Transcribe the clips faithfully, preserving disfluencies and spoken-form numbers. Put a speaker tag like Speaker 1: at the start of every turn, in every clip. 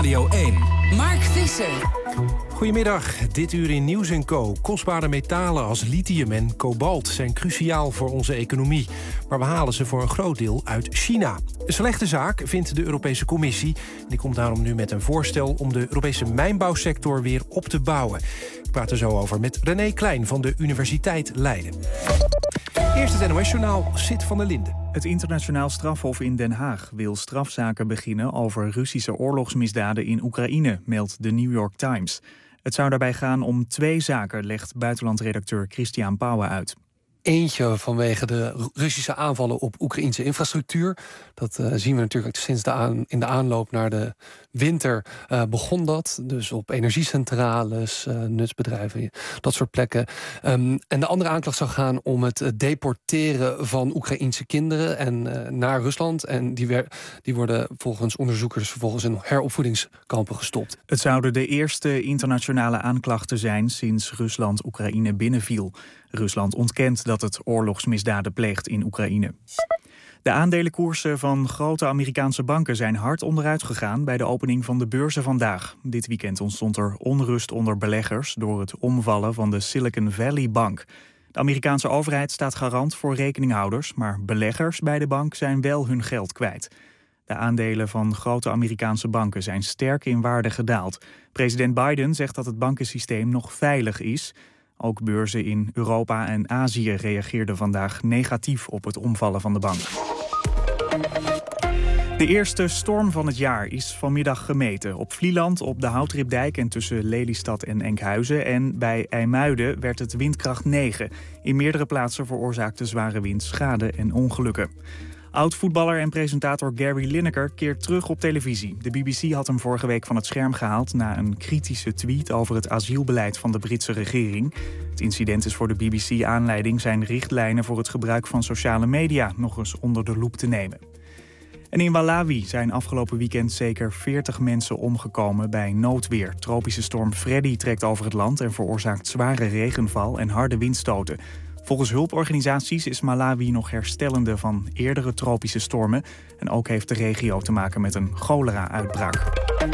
Speaker 1: Radio één.
Speaker 2: Mark Visser.
Speaker 3: Goedemiddag, dit uur in Nieuws en Co. Kostbare metalen als lithium en kobalt zijn cruciaal voor onze economie. Maar we halen ze voor een groot deel uit China. Een slechte zaak vindt de Europese Commissie. Die komt daarom nu met een voorstel om de Europese mijnbouwsector weer op te bouwen. Ik praat er zo over met René Klein van de Universiteit Leiden. Eerst het N O S-journaal, Sid van der Linden.
Speaker 4: Het internationaal strafhof in Den Haag wil strafzaken beginnen over Russische oorlogsmisdaden in Oekraïne, meldt de New York Times. Het zou daarbij gaan om twee zaken, legt buitenlandredacteur Christian Pauwen uit.
Speaker 5: Eentje vanwege de Russische aanvallen op Oekraïnse infrastructuur. Dat uh, zien we natuurlijk sinds de aan, in de aanloop naar de winter uh, begon dat. Dus op energiecentrales, uh, nutsbedrijven, dat soort plekken. Um, en de andere aanklacht zou gaan om het deporteren van Oekraïnse kinderen en, uh, naar Rusland. En die, wer- die worden volgens onderzoekers vervolgens in heropvoedingskampen gestopt.
Speaker 4: Het zouden de eerste internationale aanklachten zijn sinds Rusland Oekraïne binnenviel. Rusland ontkent dat het oorlogsmisdaden pleegt in Oekraïne. De aandelenkoersen van grote Amerikaanse banken zijn hard onderuit gegaan bij de opening van de beurzen vandaag. Dit weekend ontstond er onrust onder beleggers door het omvallen van de Silicon Valley Bank. De Amerikaanse overheid staat garant voor rekeninghouders, maar beleggers bij de bank zijn wel hun geld kwijt. De aandelen van grote Amerikaanse banken zijn sterk in waarde gedaald. President Biden zegt dat het bankensysteem nog veilig is. Ook beurzen in Europa en Azië reageerden vandaag negatief op het omvallen van de bank. De eerste storm van het jaar is vanmiddag gemeten. Op Vlieland, op de Houtripdijk en tussen Lelystad en Enkhuizen. En bij IJmuiden werd het windkracht negen. In meerdere plaatsen veroorzaakte zware wind schade en ongelukken. Oud-voetballer en presentator Gary Lineker keert terug op televisie. De B B C had hem vorige week van het scherm gehaald na een kritische tweet over het asielbeleid van de Britse regering. Het incident is voor de B B C aanleiding zijn richtlijnen voor het gebruik van sociale media nog eens onder de loep te nemen. En in Malawi zijn afgelopen weekend zeker veertig mensen omgekomen bij noodweer. Tropische storm Freddy trekt over het land en veroorzaakt zware regenval en harde windstoten. Volgens hulporganisaties is Malawi nog herstellende van eerdere tropische stormen. En ook heeft de regio te maken met een cholera-uitbraak.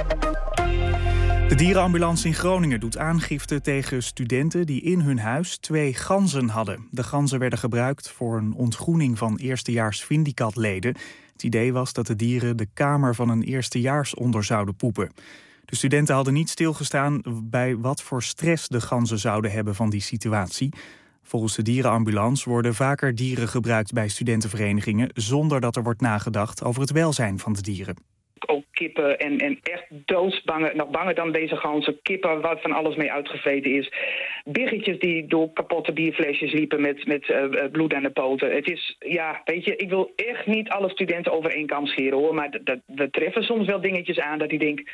Speaker 4: De dierenambulance in Groningen doet aangifte tegen studenten die in hun huis twee ganzen hadden. De ganzen werden gebruikt voor een ontgroening van eerstejaars Vindicat-leden. Het idee was dat de dieren de kamer van een eerstejaars onder zouden poepen. De studenten hadden niet stilgestaan bij wat voor stress de ganzen zouden hebben van die situatie. Volgens de dierenambulance worden vaker dieren gebruikt bij studentenverenigingen zonder dat er wordt nagedacht over het welzijn van de dieren.
Speaker 6: Ook kippen en, en echt doodsbange, nog banger dan deze ganzen. Kippen waar van alles mee uitgevreten is. Biggetjes die door kapotte bierflesjes liepen met, met uh, bloed aan de poten. Het is, ja, weet je, ik wil echt niet alle studenten over één kam scheren hoor. Maar dat, dat, we treffen soms wel dingetjes aan dat ik denk,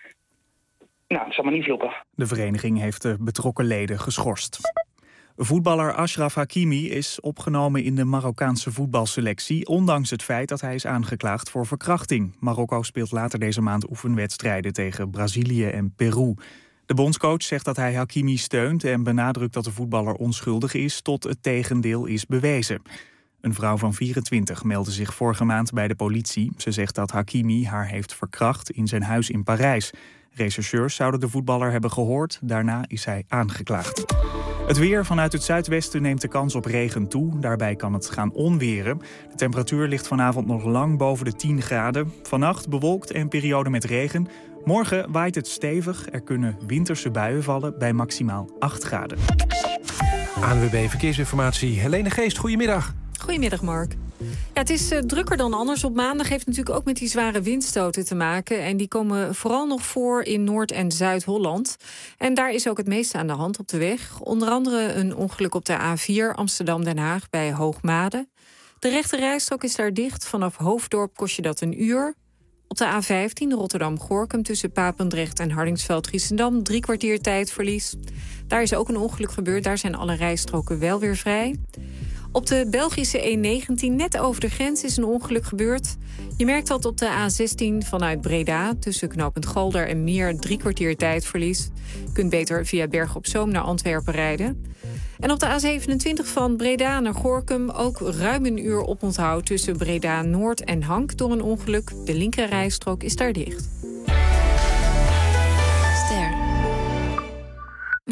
Speaker 6: nou, het zal maar niet vloeken.
Speaker 4: De vereniging heeft de betrokken leden geschorst. Voetballer Achraf Hakimi is opgenomen in de Marokkaanse voetbalselectie, ondanks het feit dat hij is aangeklaagd voor verkrachting. Marokko speelt later deze maand oefenwedstrijden tegen Brazilië en Peru. De bondscoach zegt dat hij Hakimi steunt en benadrukt dat de voetballer onschuldig is tot het tegendeel is bewezen. Een vrouw van vierentwintig meldde zich vorige maand bij de politie. Ze zegt dat Hakimi haar heeft verkracht in zijn huis in Parijs. Rechercheurs zouden de voetballer hebben gehoord, daarna is hij aangeklaagd. Het weer vanuit het zuidwesten neemt de kans op regen toe. Daarbij kan het gaan onweren. De temperatuur ligt vanavond nog lang boven de tien graden. Vannacht bewolkt en periode met regen. Morgen waait het stevig. Er kunnen winterse buien vallen bij maximaal acht graden.
Speaker 3: A N W B Verkeersinformatie, Helene Geest, goedemiddag.
Speaker 2: Goedemiddag, Mark. Ja, het is uh, drukker dan anders. Op maandag heeft natuurlijk ook met die zware windstoten te maken. En die komen vooral nog voor in Noord- en Zuid-Holland. En daar is ook het meeste aan de hand op de weg. Onder andere een ongeluk op de A vier Amsterdam-Den Haag bij Hoogmade. De rechte rijstrook is daar dicht. Vanaf Hoofddorp kost je dat een uur. Op de A vijftien Rotterdam-Gorkum tussen Papendrecht en Hardingsveld-Giessendam drie kwartier tijdverlies. Daar is ook een ongeluk gebeurd. Daar zijn alle rijstroken wel weer vrij. Op de Belgische E negentien, net over de grens, is een ongeluk gebeurd. Je merkt dat op de A zestien vanuit Breda, tussen knooppunt Galder en Meer, drie kwartier tijdverlies. Je kunt beter via Bergen op Zoom naar Antwerpen rijden. En op de A zevenentwintig van Breda naar Gorinchem ook ruim een uur oponthoud tussen Breda Noord en Hank door een ongeluk. De linkerrijstrook is daar dicht.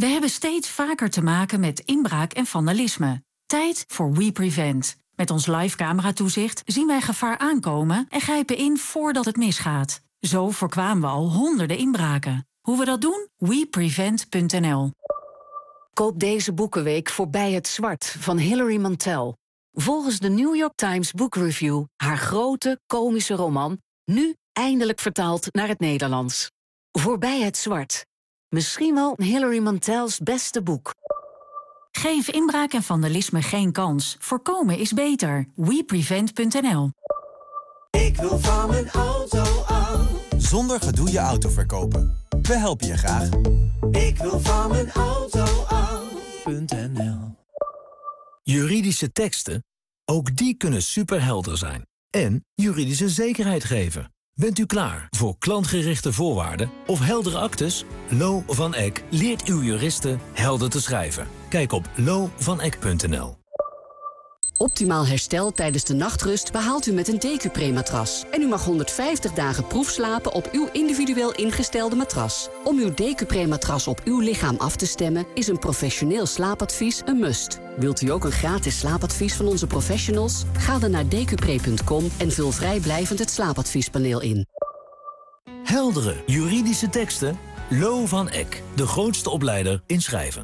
Speaker 1: We hebben steeds vaker te maken met inbraak en vandalisme. Tijd voor WePrevent. Met ons live cameratoezicht zien wij gevaar aankomen en grijpen in voordat het misgaat. Zo voorkwamen we al honderden inbraken. Hoe we dat doen? we prevent punt n l.
Speaker 7: Koop deze boekenweek Voorbij het Zwart van Hilary Mantel. Volgens de New York Times Book Review haar grote, komische roman, nu eindelijk vertaald naar het Nederlands. Voorbij het Zwart. Misschien wel Hilary Mantels beste boek.
Speaker 1: Geef inbraak en vandalisme geen kans. Voorkomen is beter. we prevent punt n l.
Speaker 8: Ik wil van mijn auto af.
Speaker 9: Zonder gedoe je auto verkopen. We helpen je graag.
Speaker 8: Ik wil van mijn auto af.
Speaker 9: .nl. Juridische teksten, ook die kunnen superhelder zijn. En juridische zekerheid geven. Bent u klaar voor klantgerichte voorwaarden of heldere aktes? Lo van Eck leert uw juristen helder te schrijven. Kijk op lo van eck punt n l.
Speaker 7: Optimaal herstel tijdens de nachtrust behaalt u met een Decupre-matras. En u mag honderdvijftig dagen proefslapen op uw individueel ingestelde matras. Om uw Decupre-matras op uw lichaam af te stemmen is een professioneel slaapadvies een must. Wilt u ook een gratis slaapadvies van onze professionals? Ga dan naar decupre punt com en vul vrijblijvend het slaapadviespaneel in.
Speaker 9: Heldere juridische teksten? Lo van Eck, de grootste opleider in schrijven.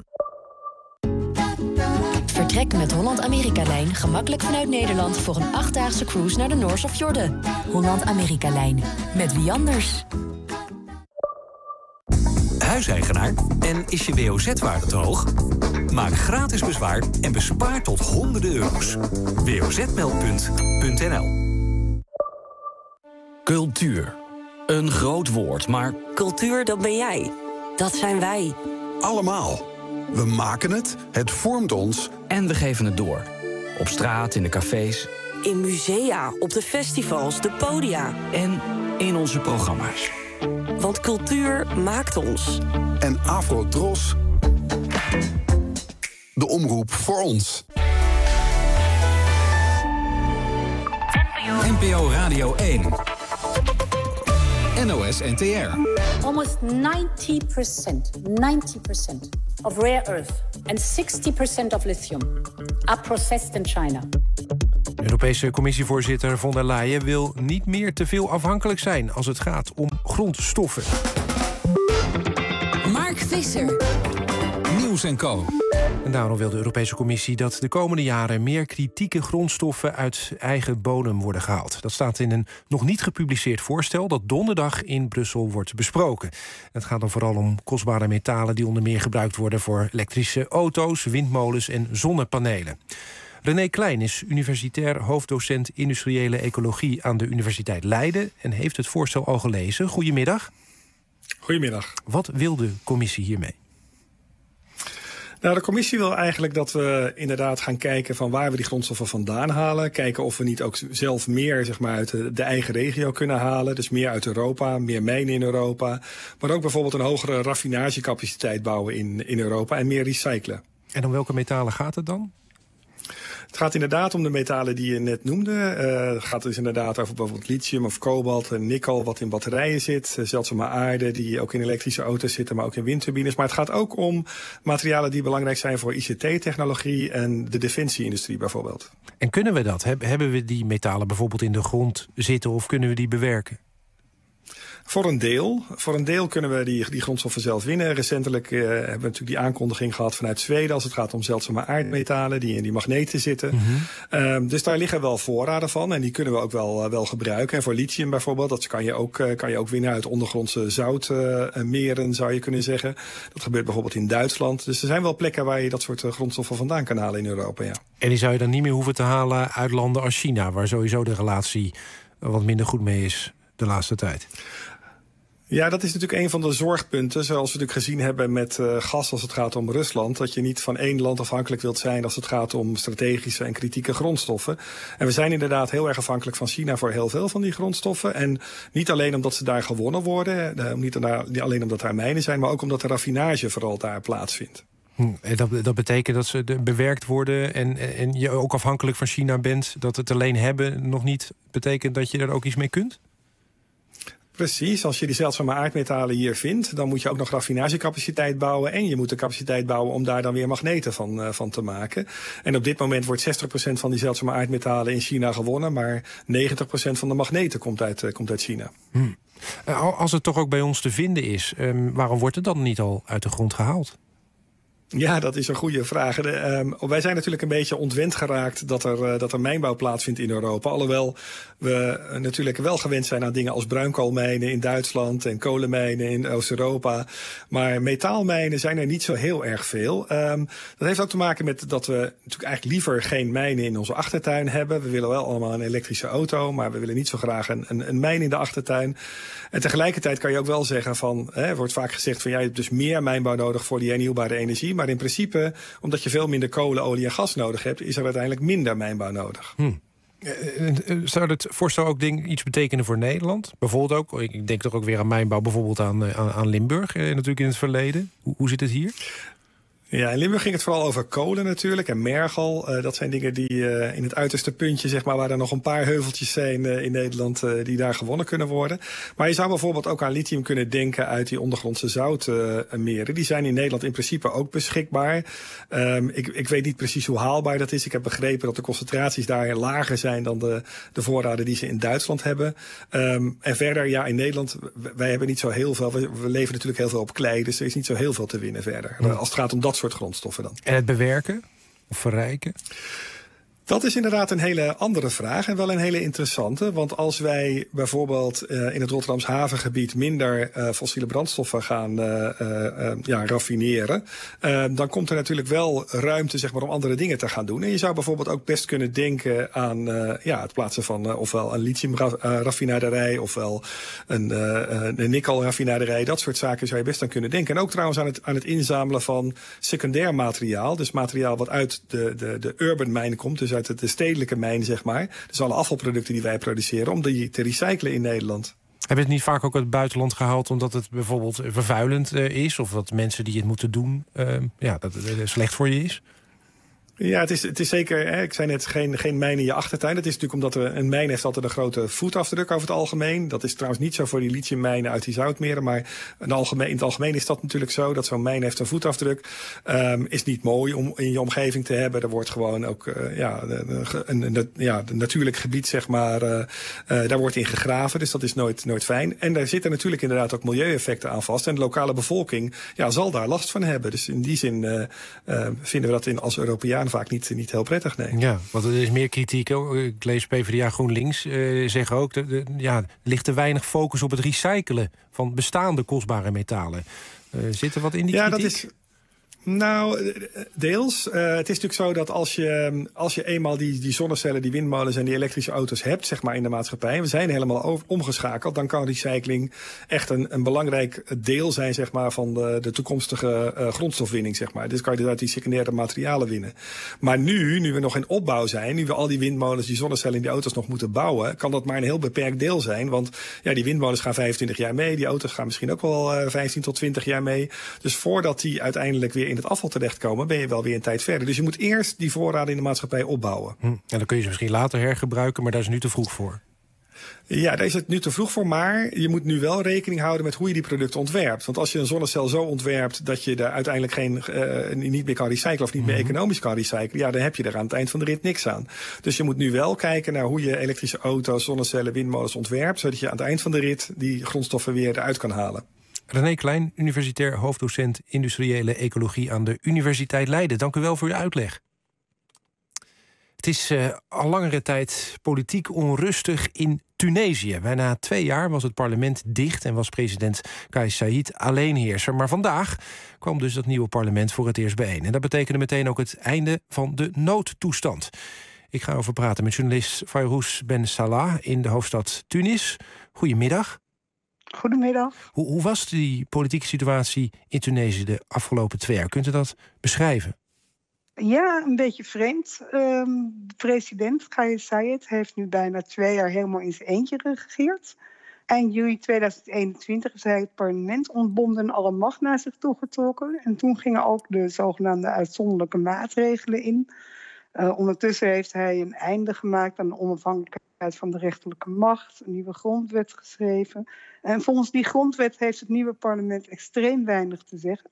Speaker 10: Vertrek met Holland-Amerika-lijn gemakkelijk vanuit Nederland voor een achtdaagse cruise naar de Noors of Jordan. Holland-Amerika-lijn. Met wie anders?
Speaker 11: Huiseigenaar en is je W O Z-waarde te hoog? Maak gratis bezwaar en bespaar tot honderden euro's. w o z meldpunt punt n l.
Speaker 12: Cultuur. Een groot woord, maar
Speaker 13: cultuur, dat ben jij. Dat zijn wij.
Speaker 14: Allemaal. We maken het, het vormt ons.
Speaker 12: En we geven het door. Op straat, in de cafés.
Speaker 13: In musea, op de festivals, de podia.
Speaker 12: En in onze programma's.
Speaker 13: Want cultuur maakt ons.
Speaker 14: En Afro-Tros, de omroep voor ons.
Speaker 11: N P O Radio één. N O S N T R.
Speaker 15: Almost ninety percent, ninety percent of rare earth and sixty percent of lithium are processed in China.
Speaker 3: De Europese Commissievoorzitter von der Leyen wil niet meer te veel afhankelijk zijn als het gaat om grondstoffen.
Speaker 10: Mark Visser.
Speaker 11: Nieuws en Co.
Speaker 3: En daarom wil de Europese Commissie dat de komende jaren meer kritieke grondstoffen uit eigen bodem worden gehaald. Dat staat in een nog niet gepubliceerd voorstel dat donderdag in Brussel wordt besproken. Het gaat dan vooral om kostbare metalen die onder meer gebruikt worden voor elektrische auto's, windmolens en zonnepanelen. René Klein is universitair hoofddocent industriële ecologie aan de Universiteit Leiden en heeft het voorstel al gelezen. Goedemiddag.
Speaker 16: Goedemiddag.
Speaker 3: Wat wil de commissie hiermee?
Speaker 16: Nou, de commissie wil eigenlijk dat we inderdaad gaan kijken van waar we die grondstoffen vandaan halen. Kijken of we niet ook zelf meer zeg maar, uit de, de eigen regio kunnen halen. Dus meer uit Europa, meer mijnen in Europa. Maar ook bijvoorbeeld een hogere raffinagecapaciteit bouwen in, in Europa en meer recyclen.
Speaker 3: En om welke metalen gaat het dan?
Speaker 16: Het gaat inderdaad om de metalen die je net noemde. Uh, het gaat dus inderdaad over bijvoorbeeld lithium of kobalt en nikkel wat in batterijen zit. Zeldzame aarde die ook in elektrische auto's zitten, maar ook in windturbines. Maar het gaat ook om materialen die belangrijk zijn voor I C T-technologie en de defensie-industrie bijvoorbeeld. En
Speaker 3: kunnen we dat? Hebben we die metalen bijvoorbeeld in de grond zitten of kunnen we die bewerken?
Speaker 16: Voor een deel. Voor een deel kunnen we die, die grondstoffen zelf winnen. Recentelijk uh, hebben we natuurlijk die aankondiging gehad vanuit Zweden als het gaat om zeldzame aardmetalen die in die magneten zitten. Mm-hmm. Um, dus daar liggen wel voorraden van en die kunnen we ook wel, uh, wel gebruiken. En voor lithium bijvoorbeeld, dat kan je ook, uh, kan je ook winnen uit ondergrondse zoutmeren, uh, zou je kunnen zeggen. Dat gebeurt bijvoorbeeld in Duitsland. Dus er zijn wel plekken waar je dat soort uh, grondstoffen vandaan kan halen in Europa, ja.
Speaker 3: En die zou je dan niet meer hoeven te halen uit landen als China, waar sowieso de relatie wat minder goed mee is de laatste tijd?
Speaker 16: Ja, dat is natuurlijk een van de zorgpunten, zoals we natuurlijk gezien hebben met uh, gas als het gaat om Rusland. Dat je niet van één land afhankelijk wilt zijn als het gaat om strategische en kritieke grondstoffen. En we zijn inderdaad heel erg afhankelijk van China voor heel veel van die grondstoffen. En niet alleen omdat ze daar gewonnen worden, uh, niet, niet alleen omdat daar mijnen zijn, maar ook omdat de raffinage vooral daar plaatsvindt.
Speaker 3: Hm, dat, dat betekent dat ze de, bewerkt worden en, en je ook afhankelijk van China bent. Dat het alleen hebben nog niet betekent dat je er ook iets mee kunt?
Speaker 16: Precies, als je die zeldzame aardmetalen hier vindt, dan moet je ook nog raffinagecapaciteit bouwen. En je moet de capaciteit bouwen om daar dan weer magneten van, uh, van te maken. En op dit moment wordt zestig procent van die zeldzame aardmetalen in China gewonnen, maar negentig procent van de magneten komt uit, uh, komt uit China.
Speaker 3: Hmm. Uh, als het toch ook bij ons te vinden is, um, waarom wordt het dan niet al uit de grond gehaald?
Speaker 16: Ja, dat is een goede vraag. De, um, wij zijn natuurlijk een beetje ontwend geraakt dat er, uh, dat er mijnbouw plaatsvindt in Europa. Alhoewel we uh, natuurlijk wel gewend zijn aan dingen als bruinkoolmijnen in Duitsland en kolenmijnen in Oost-Europa. Maar metaalmijnen zijn er niet zo heel erg veel. Um, dat heeft ook te maken met dat we natuurlijk eigenlijk liever geen mijnen in onze achtertuin hebben. We willen wel allemaal een elektrische auto, maar we willen niet zo graag een, een, een mijn in de achtertuin. En tegelijkertijd kan je ook wel zeggen van, hè, er wordt vaak gezegd van, ja, je hebt dus meer mijnbouw nodig voor die hernieuwbare energie. Maar in principe, omdat je veel minder kolen, olie en gas nodig hebt, is er uiteindelijk minder mijnbouw nodig.
Speaker 3: Hmm. Zou het voorstel ook ding, iets betekenen voor Nederland? Bijvoorbeeld ook, ik denk toch ook weer aan mijnbouw, bijvoorbeeld aan, aan, aan Limburg, eh, natuurlijk in het verleden. Hoe, hoe zit het hier?
Speaker 16: Ja, in Limburg ging het vooral over kolen natuurlijk en mergel. Uh, dat zijn dingen die uh, in het uiterste puntje, zeg maar, waar er nog een paar heuveltjes zijn uh, in Nederland uh, die daar gewonnen kunnen worden. Maar je zou bijvoorbeeld ook aan lithium kunnen denken uit die ondergrondse zoutmeren. Uh, die zijn in Nederland in principe ook beschikbaar. Um, ik, ik weet niet precies hoe haalbaar dat is. Ik heb begrepen dat de concentraties daar lager zijn dan de, de voorraden die ze in Duitsland hebben. Um, en verder, ja, in Nederland, wij hebben niet zo heel veel. We, we leven natuurlijk heel veel op klei, dus er is niet zo heel veel te winnen verder. Ja. Als het gaat om dat soort grondstoffen dan.
Speaker 3: En het bewerken of verrijken?
Speaker 16: Dat is inderdaad een hele andere vraag en wel een hele interessante. Want als wij bijvoorbeeld uh, in het Rotterdams havengebied minder uh, fossiele brandstoffen gaan uh, uh, ja, raffineren, uh, dan komt er natuurlijk wel ruimte, zeg maar, om andere dingen te gaan doen. En je zou bijvoorbeeld ook best kunnen denken aan uh, ja, het plaatsen van uh, ofwel een lithiumraffinaderij ofwel een, uh, een nikkelraffinaderij. Dat soort zaken zou je best aan kunnen denken. En ook trouwens aan het, aan het inzamelen van secundair materiaal. Dus materiaal wat uit de, de, de urban mijnen komt, dus uit de stedelijke mijn, zeg maar. Dus alle afvalproducten die wij produceren, om die te recyclen in Nederland.
Speaker 3: Hebben het niet vaak ook uit het buitenland gehaald omdat het bijvoorbeeld vervuilend uh, is? Of dat mensen die het moeten doen, uh, ja, dat het slecht voor je is?
Speaker 16: Ja, het is, het is zeker, hè, ik zei net, geen, geen mijn in je achtertuin. Dat is natuurlijk omdat er, een mijn heeft altijd een grote voetafdruk over het algemeen. Dat is trouwens niet zo voor die lithiummijnen uit die zoutmeren. Maar in, algemeen, in het algemeen is dat natuurlijk zo. Dat zo'n mijn heeft een voetafdruk. Um, is niet mooi om in je omgeving te hebben. Er wordt gewoon ook uh, ja, een, een, een, ja, een natuurlijk gebied, zeg maar. Uh, uh, daar wordt in gegraven, dus dat is nooit, nooit fijn. En daar zitten natuurlijk inderdaad ook milieueffecten aan vast. En de lokale bevolking ja, zal daar last van hebben. Dus in die zin uh, uh, vinden we dat in, als Europeaan vaak niet, niet heel prettig, nee.
Speaker 3: Ja, want er is meer kritiek. Ik lees PvdA GroenLinks uh, zeggen ook, de, de, ja, er ligt te weinig focus op het recyclen van bestaande kostbare metalen. Uh, zit er wat in die
Speaker 16: ja,
Speaker 3: kritiek?
Speaker 16: Dat is... Nou, deels. Uh, het is natuurlijk zo dat als je, als je eenmaal die, die zonnecellen, die windmolens en die elektrische auto's hebt, zeg maar, in de maatschappij, we zijn helemaal over, omgeschakeld, dan kan recycling echt een, een belangrijk deel zijn, zeg maar, van de, de toekomstige uh, grondstofwinning, zeg maar. Dus kan je dus uit die secundaire materialen winnen. Maar nu, nu we nog in opbouw zijn, nu we al die windmolens, die zonnecellen in die auto's nog moeten bouwen, kan dat maar een heel beperkt deel zijn. Want ja, die windmolens gaan vijfentwintig jaar mee, die auto's gaan misschien ook wel uh, vijftien tot twintig jaar mee. Dus voordat die uiteindelijk weer in het afval terechtkomen, ben je wel weer een tijd verder. Dus je moet eerst die voorraden in de maatschappij opbouwen.
Speaker 3: Hm. En dan kun je ze misschien later hergebruiken, maar daar is nu te vroeg voor.
Speaker 16: Ja, daar is het nu te vroeg voor, maar je moet nu wel rekening houden met hoe je die producten ontwerpt. Want als je een zonnecel zo ontwerpt dat je daar uiteindelijk geen, uh, niet meer kan recyclen of niet meer
Speaker 3: Mm-hmm.
Speaker 16: economisch kan recyclen, ja, dan heb je er aan het eind van de rit niks aan. Dus je moet nu wel kijken naar hoe je elektrische auto's, zonnecellen, windmolens ontwerpt, zodat je aan het eind van de rit die grondstoffen weer eruit kan halen.
Speaker 3: René Klein, universitair hoofddocent industriële ecologie aan de Universiteit Leiden. Dank u wel voor uw uitleg. Het is uh, al langere tijd politiek onrustig in Tunesië. Bijna twee jaar was het parlement dicht en was president Kais Saied alleenheerser. Maar vandaag kwam dus dat nieuwe parlement voor het eerst bijeen. En dat betekende meteen ook het einde van de noodtoestand. Ik ga over praten met journalist Fayrouz Ben Salah in de hoofdstad Tunis. Goedemiddag.
Speaker 17: Goedemiddag.
Speaker 3: Hoe, hoe was die politieke situatie in Tunesië de afgelopen twee jaar? Kunt u dat beschrijven?
Speaker 17: Ja, een beetje vreemd. Um, de president Kais Saied heeft nu bijna twee jaar helemaal in zijn eentje geregeerd. Eind juli tweeduizend eenentwintig is hij het parlement ontbonden en alle macht naar zich toegetrokken. En toen gingen ook de zogenaamde uitzonderlijke maatregelen in. Uh, ondertussen heeft hij een einde gemaakt aan de onafhankelijkheid van de rechterlijke macht, een nieuwe grondwet geschreven. En volgens die grondwet heeft het nieuwe parlement extreem weinig te zeggen.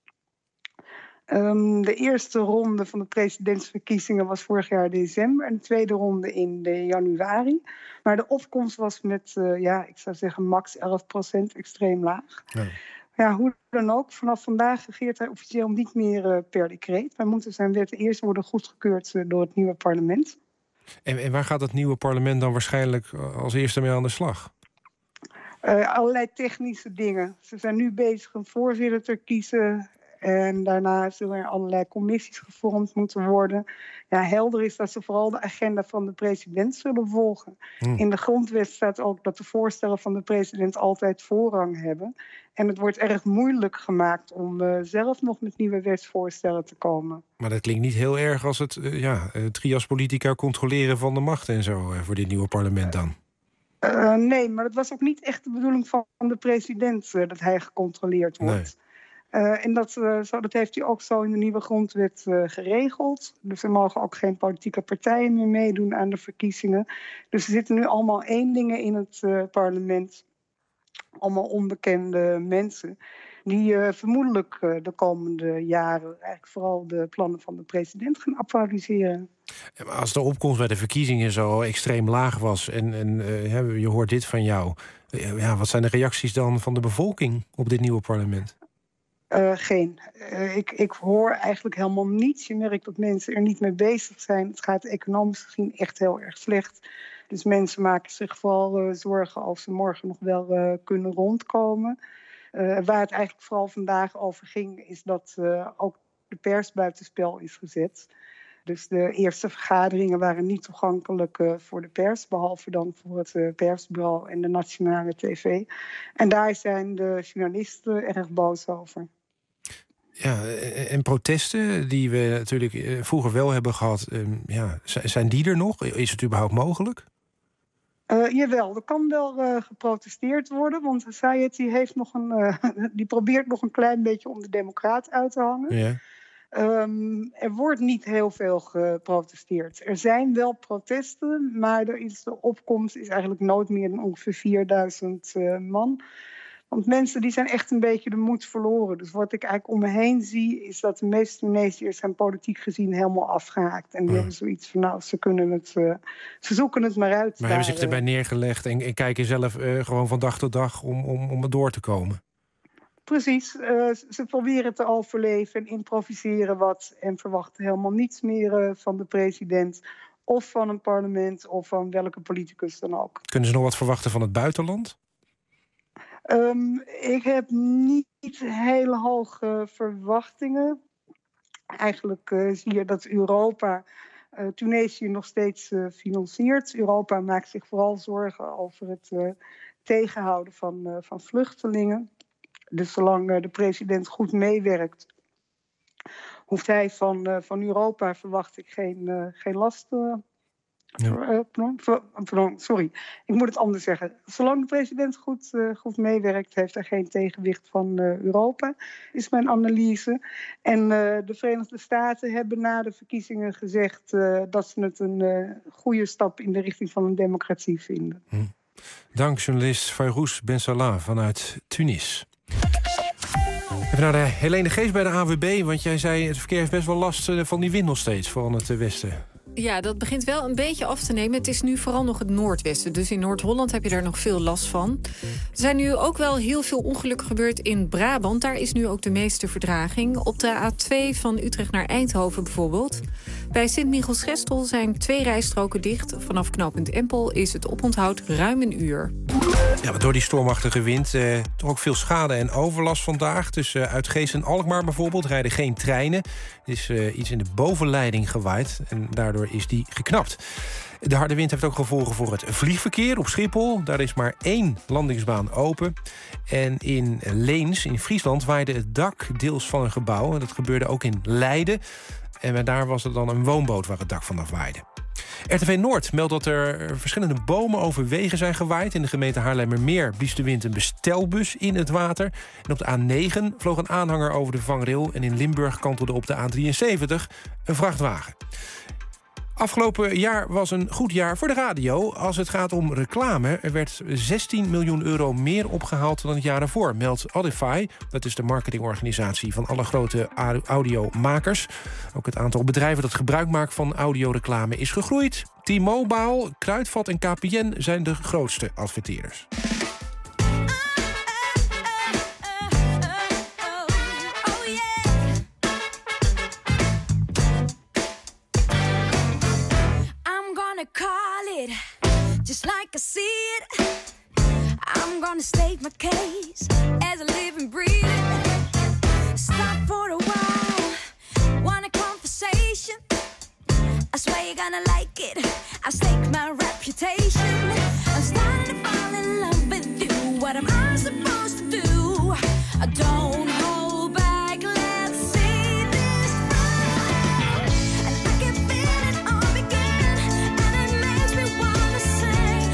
Speaker 17: Um, de eerste ronde van de presidentsverkiezingen was vorig jaar december en de tweede ronde in de januari. Maar de opkomst was met, uh, ja, ik zou zeggen, max elf procent, extreem laag. Ja. Ja, hoe dan ook, vanaf vandaag regeert hij officieel niet meer uh, per decreet. Maar moeten zijn wetten eerst worden goedgekeurd uh, door het nieuwe parlement.
Speaker 3: En, en waar gaat het nieuwe parlement dan waarschijnlijk als eerste mee aan de slag?
Speaker 17: Uh, allerlei technische dingen. Ze zijn nu bezig een voorzitter te kiezen. En daarna zullen er allerlei commissies gevormd moeten worden. Ja, helder is dat ze vooral de agenda van de president zullen volgen. Hmm. In de grondwet staat ook dat de voorstellen van de president altijd voorrang hebben. En het wordt erg moeilijk gemaakt om uh, zelf nog met nieuwe wetsvoorstellen te komen.
Speaker 3: Maar dat klinkt niet heel erg als het uh, ja, uh, trias politica controleren van de macht en zo uh, voor dit nieuwe parlement dan.
Speaker 17: Uh, nee, maar dat was ook niet echt de bedoeling van de president uh, dat hij gecontroleerd wordt. Nee. Uh, en dat, uh, zo, dat heeft hij ook zo in de nieuwe grondwet uh, geregeld. Dus er mogen ook geen politieke partijen meer meedoen aan de verkiezingen. Dus er zitten nu allemaal eenlingen in het uh, parlement. Allemaal onbekende mensen. Die uh, vermoedelijk uh, de komende jaren eigenlijk vooral de plannen van de president gaan actualiseren.
Speaker 3: Als de opkomst bij de verkiezingen zo extreem laag was en, en uh, je hoort dit van jou. Uh, ja, wat zijn de reacties dan van de bevolking op dit nieuwe parlement?
Speaker 17: Uh, geen. Uh, ik, ik hoor eigenlijk helemaal niets. Je merkt dat mensen er niet mee bezig zijn. Het gaat economisch gezien echt heel erg slecht. Dus mensen maken zich vooral uh, zorgen of ze morgen nog wel uh, kunnen rondkomen. Uh, waar het eigenlijk vooral vandaag over ging, is dat uh, ook de pers buitenspel is gezet. Dus de eerste vergaderingen waren niet toegankelijk uh, voor de pers, behalve dan voor het uh, persbureau en de nationale tv. En daar zijn de journalisten erg boos over.
Speaker 3: Ja, en protesten die we natuurlijk vroeger wel hebben gehad, um, ja, zijn die er nog? Is het überhaupt mogelijk?
Speaker 17: Uh, jawel, er kan wel uh, geprotesteerd worden, want Sayed die heeft nog een, uh, die probeert nog een klein beetje om de democraat uit te hangen. Ja. Um, er wordt niet heel veel geprotesteerd. Er zijn wel protesten, maar er is de opkomst is eigenlijk nooit meer dan ongeveer vierduizend uh, man. Want mensen die zijn echt een beetje de moed verloren. Dus wat ik eigenlijk om me heen zie, is dat de meeste Tunesiërs zijn politiek gezien helemaal afgehaakt. En die ja. hebben zoiets van, nou, ze kunnen het, uh, ze zoeken het maar uit. Maar
Speaker 3: daar, hebben zich erbij neergelegd en, en kijken zelf uh, gewoon van dag tot dag om, om, om het door te komen.
Speaker 17: Precies, uh, ze proberen te overleven en improviseren wat en verwachten helemaal niets meer uh, van de president of van een parlement of van welke politicus dan ook.
Speaker 3: Kunnen ze nog wat verwachten van het buitenland?
Speaker 17: Um, ik heb niet hele hoge verwachtingen. Eigenlijk uh, zie je dat Europa uh, Tunesië nog steeds uh, financiert. Europa maakt zich vooral zorgen over het uh, tegenhouden van, uh, van vluchtelingen. Dus zolang uh, de president goed meewerkt, hoeft hij van, uh, van Europa, verwacht ik, geen, uh, geen last. Uh, ja. uh, pardon, sorry, ik moet het anders zeggen. Zolang de president goed, uh, goed meewerkt, heeft hij geen tegenwicht van uh, Europa, is mijn analyse. En uh, de Verenigde Staten hebben na de verkiezingen gezegd uh, dat ze het een uh, goede stap in de richting van een democratie vinden.
Speaker 3: Hm. Dank journalist Fayrouz Bensalah vanuit Tunis. Even naar de Helene Geest bij de A W B, want jij zei het verkeer heeft best wel last van die wind nog steeds, vooral in het westen.
Speaker 2: Ja, dat begint wel een beetje af te nemen. Het is nu vooral nog het noordwesten. Dus in Noord-Holland heb je daar nog veel last van. Er zijn nu ook wel heel veel ongelukken gebeurd in Brabant. Daar is nu ook de meeste vertraging. Op de A twee van Utrecht naar Eindhoven bijvoorbeeld. Bij Sint-Michiels-Gestel zijn twee rijstroken dicht. Vanaf knooppunt Empel is het oponthoud ruim een uur.
Speaker 3: Ja, maar door die stormachtige wind eh, toch ook veel schade en overlast vandaag. Dus uh, uit Geest en Alkmaar bijvoorbeeld rijden geen treinen. Er is uh, iets in de bovenleiding gewaaid en daardoor is die geknapt. De harde wind heeft ook gevolgen voor het vliegverkeer op Schiphol. Daar is maar één landingsbaan open. En in Leens, in Friesland, waaide het dak deels van een gebouw. En dat gebeurde ook in Leiden. En daar was er dan een woonboot waar het dak vanaf waaide. R T V Noord meldt dat er verschillende bomen over wegen zijn gewaaid. In de gemeente Haarlemmermeer blies de wind een bestelbus in het water. En op de A negen vloog een aanhanger over de vangrail. En in Limburg kantelde op de A drieënzeventig een vrachtwagen. Afgelopen jaar was een goed jaar voor de radio. Als het gaat om reclame, er werd zestien miljoen euro meer opgehaald dan het jaar ervoor, meldt Audify. Dat is de marketingorganisatie van alle grote audiomakers. Ook het aantal bedrijven dat gebruik maakt van audioreclame is gegroeid. T-Mobile, Kruidvat en K P N zijn de grootste adverteerders.
Speaker 18: Call it just like I see it. I'm gonna state my case as a living, breathing. Stop for a while, want a conversation. I swear you're gonna like it. I stake my reputation. I'm starting to fall in love with you. What am I supposed to do? I don't hold back. Let's see this through. And I can feel it all begin, and it makes me wanna sing.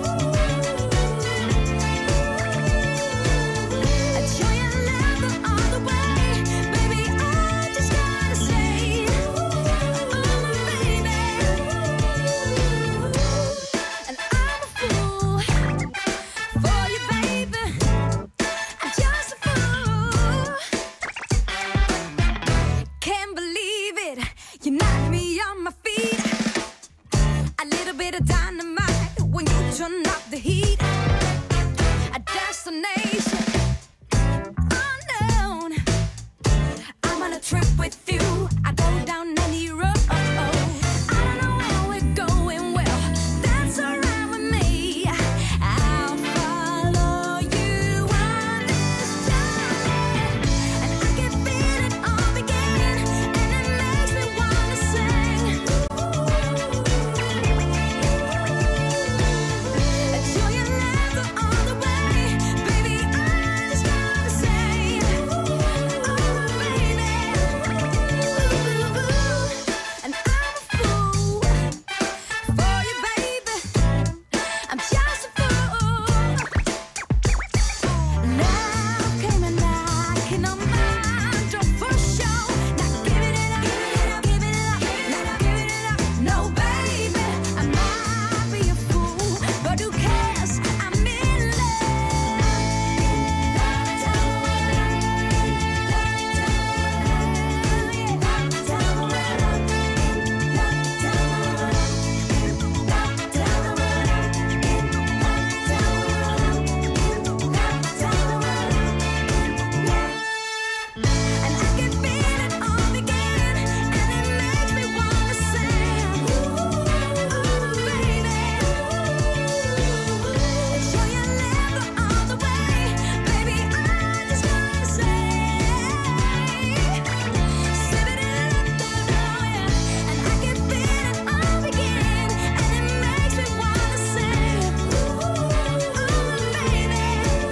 Speaker 18: I show you love all the way, baby. I just gotta say, oh baby. And I'm a fool for you, baby. I'm just a fool. Can't believe it. You knocked me on my feet. A little bit of dynamite when you turn up the heat. A destination unknown. I'm on a trip with you. I go down any road. I don't know where we're going. Well, that's alright with me. I'll follow you on this journey, and I can feel it all begin, and it makes me wanna sing. I show you love all the way, baby. I just gotta say, oh baby. And I'm a fool for you, baby. I'm just a fool. Now came a knocking on my door for sure. Now give it up, give it up, give it up, now give it up. No, baby, I might be a fool, but who cares? I'm in And I can feel it all begin, and it makes me wanna sing. Ooh, baby. I show you love all the way, baby. I just gotta say, sip it up, and I can feel it all begin, and it makes me wanna sing. Ooh, baby.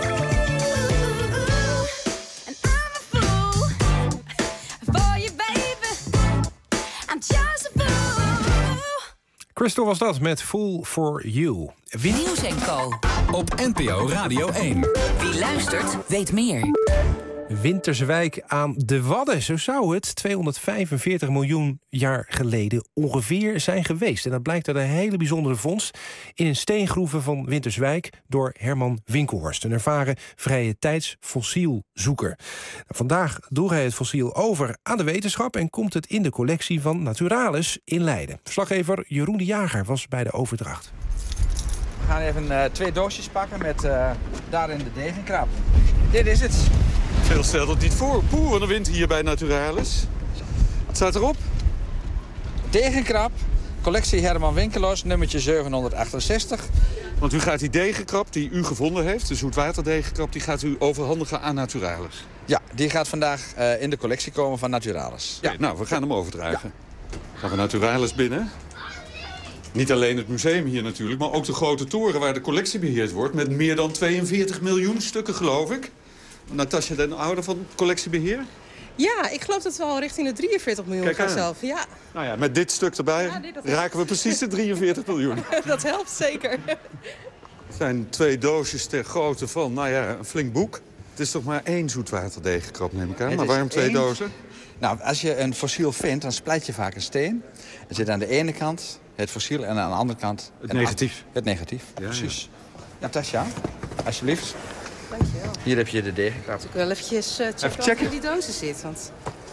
Speaker 18: And I'm a fool for you, baby. I'm just a fool.
Speaker 3: Crystal was dat met Fool for You. Win-
Speaker 19: Nieuws en Co.
Speaker 11: Op N P O Radio één.
Speaker 19: Wie luistert, weet meer.
Speaker 3: Winterswijk aan de Wadden. Zo zou het tweehonderdvijfenveertig miljoen jaar geleden ongeveer zijn geweest. En dat blijkt uit een hele bijzondere vondst in een steengroeven van Winterswijk door Herman Winkelhorst, een ervaren vrije tijds fossielzoeker. Nou, vandaag droeg hij het fossiel over aan de wetenschap en komt het in de collectie van Naturalis in Leiden. Verslaggever Jeroen de Jager was bij de overdracht.
Speaker 20: We gaan even uh, twee doosjes pakken met uh, daarin de degenkrab. Dit is het.
Speaker 21: Veel stelt het niet voor. Poeh, wat een wind hier bij Naturalis. Wat staat erop?
Speaker 20: Degenkrab, collectie Herman Winkelhorst, nummertje zevenhonderdachtenzestig.
Speaker 21: Want u gaat die degenkrab die u gevonden heeft, de zoetwaterdegenkrab, die gaat u overhandigen aan Naturalis.
Speaker 20: Ja, die gaat vandaag uh, in de collectie komen van Naturalis.
Speaker 21: Ja, nou, we gaan hem overdragen. Ja. Gaan we Naturalis binnen. Niet alleen het museum hier natuurlijk, maar ook de grote toren waar de collectie beheerd wordt, met meer dan tweeënveertig miljoen stukken, geloof ik. Natasja den Oude van collectiebeheer?
Speaker 22: Ja, ik geloof dat we al richting de drieënveertig miljoen gaan zelf. Ja.
Speaker 21: Nou ja, met dit stuk erbij ja, dit, raken we precies de drieënveertig miljoen.
Speaker 22: Dat helpt zeker.
Speaker 21: Het zijn twee doosjes ter grootte van, nou ja, een flink boek. Het is toch maar één zoetwaterdegenkrab, neem ik aan.
Speaker 20: Het
Speaker 21: maar
Speaker 20: is
Speaker 21: waarom twee
Speaker 20: één-
Speaker 21: dozen?
Speaker 20: Nou, als je een fossiel vindt, dan splijt je vaak een steen. Er zit aan de ene kant het fossiel en aan de andere kant...
Speaker 21: Het
Speaker 20: een
Speaker 21: negatief.
Speaker 20: ant- Het negatief,
Speaker 21: Ja,
Speaker 20: precies. Natasja, alsjeblieft.
Speaker 22: Dankjewel.
Speaker 20: Hier heb je de degenkrab.
Speaker 22: Ik wil wel eventjes uh, checken,
Speaker 20: Even checken.
Speaker 22: of in die dozen zit. Want...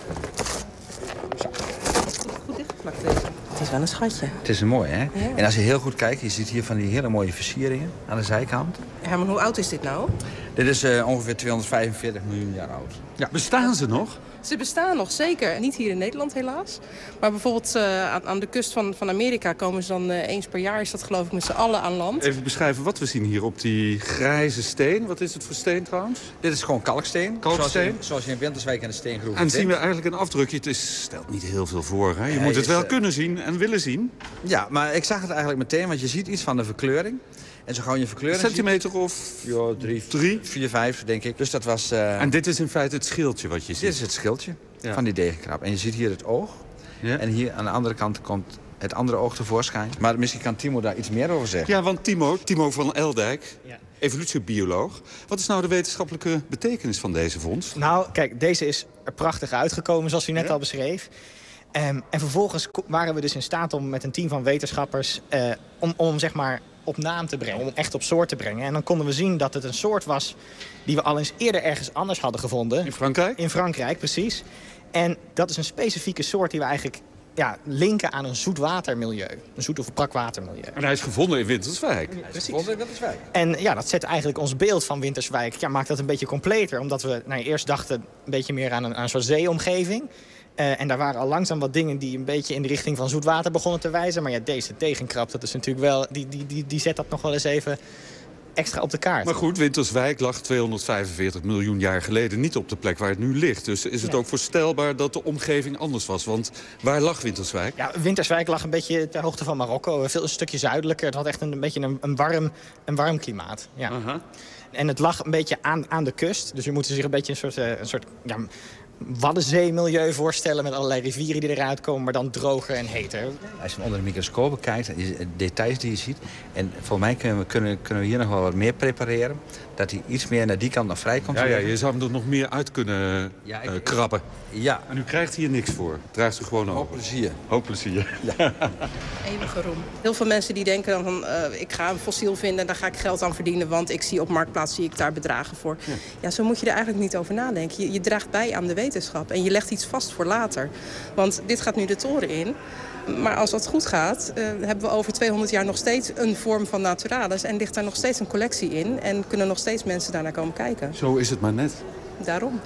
Speaker 22: Goed, goed dichtgeplakt deze. Het is wel een schatje.
Speaker 20: Het is een mooi, hè?
Speaker 22: Ja.
Speaker 20: En als je heel goed kijkt, je ziet hier van die hele mooie versieringen aan de zijkant.
Speaker 22: Herman, hoe oud is dit nou?
Speaker 20: Dit is uh, ongeveer tweehonderdvijfenveertig miljoen jaar oud.
Speaker 21: Ja, bestaan ze nog?
Speaker 22: Ze bestaan nog, zeker. Niet hier in Nederland helaas. Maar bijvoorbeeld uh, aan, aan de kust van, van Amerika komen ze dan uh, eens per jaar... is dat geloof ik met z'n allen aan land.
Speaker 21: Even beschrijven wat we zien hier op die grijze steen. Wat is het voor steen trouwens?
Speaker 20: Dit is gewoon kalksteen.
Speaker 21: Kalksteen?
Speaker 20: Zoals je, zoals je in Winterswijk in de steengroeven
Speaker 21: En
Speaker 20: vindt.
Speaker 21: zien we eigenlijk een afdrukje. Het is, stelt niet heel veel voor. Hè? Je
Speaker 20: Ja,
Speaker 21: moet het
Speaker 20: is,
Speaker 21: wel
Speaker 20: uh,
Speaker 21: kunnen zien en willen zien.
Speaker 20: Ja, maar ik zag het eigenlijk meteen, want je ziet iets van de verkleuring. En zo gauw je verkleuring
Speaker 21: Een centimeter
Speaker 20: ziet,
Speaker 21: of
Speaker 20: ja, drie,
Speaker 21: drie?
Speaker 20: vier, vijf, denk ik. Dus dat was... Uh,
Speaker 21: En dit is in feite het schildje wat je ziet?
Speaker 20: Dit is het schildje
Speaker 21: Ja.
Speaker 20: van die degenkrab. En je ziet hier het oog.
Speaker 21: Ja.
Speaker 20: En hier aan de andere kant komt het andere oog tevoorschijn. Maar misschien kan Timo daar iets meer over zeggen.
Speaker 21: Ja, want Timo, Timo van Eldijk, ja. evolutiebioloog. Wat is nou de wetenschappelijke betekenis van deze vondst?
Speaker 5: Nou, kijk, deze is er prachtig uitgekomen, zoals u net
Speaker 21: Ja.
Speaker 5: al beschreef. Um, en vervolgens ko- waren we dus in staat om met een team van wetenschappers... Uh, om, om zeg maar op naam te brengen, om echt op soort te brengen. En dan konden we zien dat het een soort was die we al eens eerder ergens anders hadden gevonden.
Speaker 21: In Frankrijk?
Speaker 5: In Frankrijk, precies. En dat is een specifieke soort die we eigenlijk ja, linken aan een zoetwatermilieu. Een zoet- of brakwatermilieu.
Speaker 21: En hij is gevonden in Winterswijk.
Speaker 5: Precies.
Speaker 20: Gevonden in Winterswijk.
Speaker 5: En ja, dat zet eigenlijk ons beeld van Winterswijk, ja, maakt dat een beetje completer. Omdat we nou, eerst dachten een beetje meer aan een, aan een soort zeeomgeving. Uh, en daar waren al langzaam wat dingen die een beetje in de richting van zoetwater begonnen te wijzen. Maar ja, deze tegenkrab, dat is natuurlijk wel, die, die, die, die zet dat nog wel eens even extra op de kaart.
Speaker 21: Maar goed, Winterswijk lag tweehonderdvijfenveertig miljoen jaar geleden niet op de plek waar het nu ligt. Dus is het
Speaker 5: Ja.
Speaker 21: ook voorstelbaar dat de omgeving anders was? Want waar lag Winterswijk?
Speaker 5: Ja, Winterswijk lag een beetje ter hoogte van Marokko. Veel, een stukje zuidelijker. Het had echt een, een beetje een, een, warm, een warm klimaat. Ja.
Speaker 21: Aha.
Speaker 5: En het lag een beetje aan, aan de kust. Dus je moet zich een beetje een soort, uh, een soort ja, Waddenzeemilieu voorstellen... met allerlei rivieren die eruit komen, maar dan droger en heter.
Speaker 20: Als je onder de microscoop kijkt, de details die je ziet... en voor mij kunnen we, kunnen, kunnen we hier nog wel wat meer prepareren... dat hij iets meer naar die kant nog vrij komt.
Speaker 21: Ja, ja, je zou hem er nog meer uit kunnen
Speaker 20: Ja, ik-
Speaker 21: uh, krabben.
Speaker 20: Ja.
Speaker 21: En u krijgt hier niks voor. Draagt u gewoon over.
Speaker 20: Hoop plezier.
Speaker 21: Hoop plezier.
Speaker 20: Ja.
Speaker 22: Eeuwige roem. Heel veel mensen die denken dan van, uh, ik ga een fossiel vinden en daar ga ik geld aan verdienen, want ik zie op Marktplaats zie ik daar bedragen voor. Ja, ja zo moet je er eigenlijk niet over nadenken. Je, je draagt bij aan de wetenschap en je legt iets vast voor later. Want dit gaat nu de toren in. Maar als dat goed gaat, uh, hebben we over tweehonderd jaar nog steeds een vorm van naturalis en ligt daar nog steeds een collectie in en kunnen nog steeds mensen daarnaar komen kijken.
Speaker 21: Zo is het maar net.
Speaker 22: Daarom.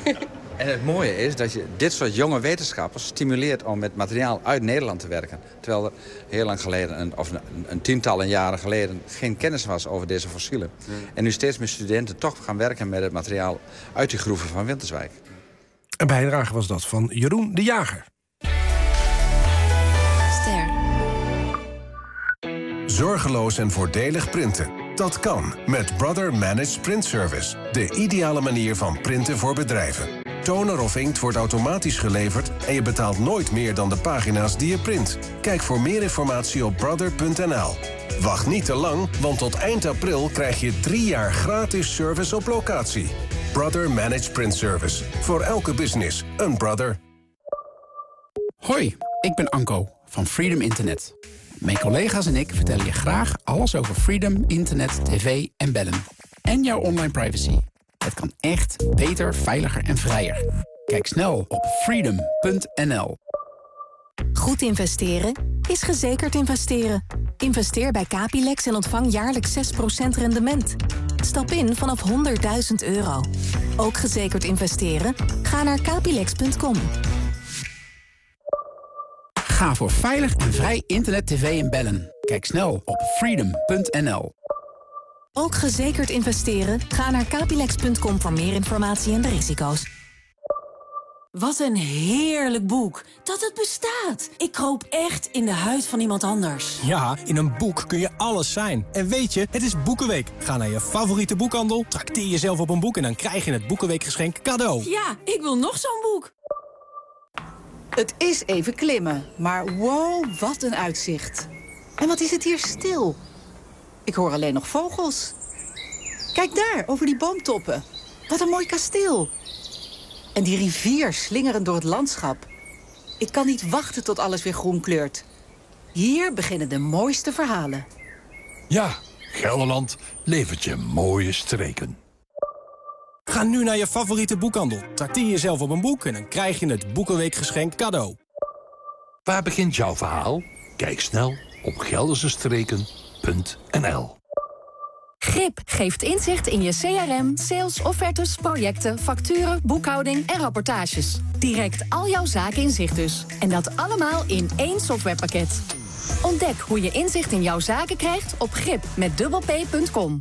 Speaker 20: En het mooie is dat je dit soort jonge wetenschappers stimuleert om met materiaal uit Nederland te werken. Terwijl er heel lang geleden, een, of een, een tientallen jaren geleden, geen kennis was over deze fossielen. Ja. En nu steeds meer studenten toch gaan werken met het materiaal uit die groeven van Winterswijk.
Speaker 3: Een bijdrage was dat van Jeroen de Jager.
Speaker 10: Ster.
Speaker 6: Zorgeloos en voordelig printen. Dat kan met Brother Managed Print Service. De ideale manier van printen voor bedrijven. Toner of inkt wordt automatisch geleverd en je betaalt nooit meer dan de pagina's die je print. Kijk voor meer informatie op brother punt n l. Wacht niet te lang, want tot eind april krijg je drie jaar gratis service op locatie. Brother Managed Print Service. Voor elke business een brother.
Speaker 23: Hoi, ik ben Anko van Freedom Internet. Mijn collega's en ik vertellen je graag alles over Freedom, internet, tv en bellen. En jouw online privacy. Het kan echt beter, veiliger en vrijer. Kijk snel op freedom punt n l.
Speaker 24: Goed investeren is gezekerd investeren. Investeer bij Capilex en ontvang jaarlijks zes procent rendement. Stap in vanaf honderdduizend euro. Ook gezekerd investeren? Ga naar capilex punt com.
Speaker 23: Ga voor veilig en vrij internet, tv en bellen. Kijk snel op freedom punt n l.
Speaker 24: Ook gezekerd investeren? Ga naar capilex punt com voor meer informatie en de risico's.
Speaker 1: Wat een heerlijk boek. Dat het bestaat. Ik kroop echt in de huid van iemand anders.
Speaker 25: Ja, in een boek kun je alles zijn. En weet je, het is Boekenweek. Ga naar je favoriete boekhandel, trakteer jezelf op een boek... en dan krijg je het Boekenweekgeschenk cadeau.
Speaker 1: Ja, ik wil nog zo'n boek.
Speaker 26: Het is even klimmen, maar wow, wat een uitzicht. En wat is het hier stil. Ik hoor alleen nog vogels. Kijk daar, over die boomtoppen. Wat een mooi kasteel. En die rivier slingerend door het landschap. Ik kan niet wachten tot alles weer groen kleurt. Hier beginnen de mooiste verhalen.
Speaker 4: Ja, Gelderland levert je mooie streken.
Speaker 25: Ga nu naar je favoriete boekhandel. Trakteer jezelf op een boek en dan krijg je het Boekenweekgeschenk cadeau.
Speaker 4: Waar begint jouw verhaal? Kijk snel op geldersestreken punt n l.
Speaker 7: Grip geeft inzicht in je C R M, sales, offertes, projecten, facturen, boekhouding en rapportages. Direct al jouw zaken in zicht dus. En dat allemaal in één softwarepakket. Ontdek hoe je inzicht in jouw zaken krijgt op grip met dubbel p punt com.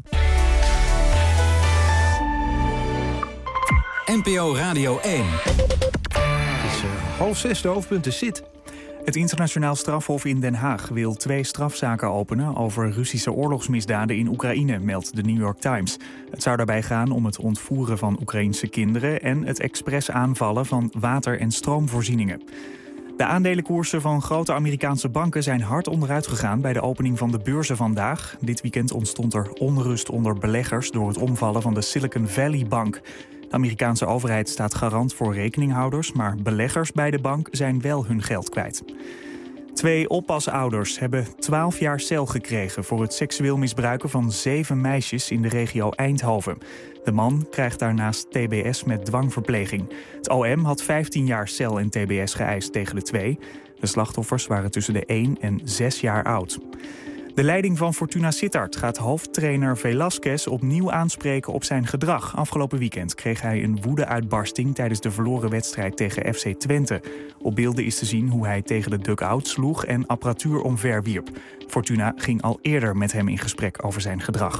Speaker 11: N P O Radio één.
Speaker 3: Het is uh, half zes, de hoofdpunten zit.
Speaker 8: Het internationaal strafhof in Den Haag wil twee strafzaken openen over Russische oorlogsmisdaden in Oekraïne, meldt de New York Times. Het zou daarbij gaan om het ontvoeren van Oekraïense kinderen en het expres aanvallen van water- en stroomvoorzieningen. De aandelenkoersen van grote Amerikaanse banken zijn hard onderuit gegaan bij de opening van de beurzen vandaag. Dit weekend ontstond er onrust onder beleggers door het omvallen van de Silicon Valley Bank. De Amerikaanse overheid staat garant voor rekeninghouders, maar beleggers bij de bank zijn wel hun geld kwijt. Twee oppasouders hebben twaalf jaar cel gekregen voor het seksueel misbruiken van zeven meisjes in de regio Eindhoven. De man krijgt daarnaast T B S met dwangverpleging. Het O M had vijftien jaar cel en T B S geëist tegen de twee. De slachtoffers waren tussen de één en zes jaar oud. De leiding van Fortuna Sittard gaat hoofdtrainer Velasquez opnieuw aanspreken op zijn gedrag. Afgelopen weekend kreeg hij een woedeuitbarsting tijdens de verloren wedstrijd tegen F C Twente. Op beelden is te zien hoe hij tegen de dugout sloeg en apparatuur omverwierp. Fortuna ging al eerder met hem in gesprek over zijn gedrag.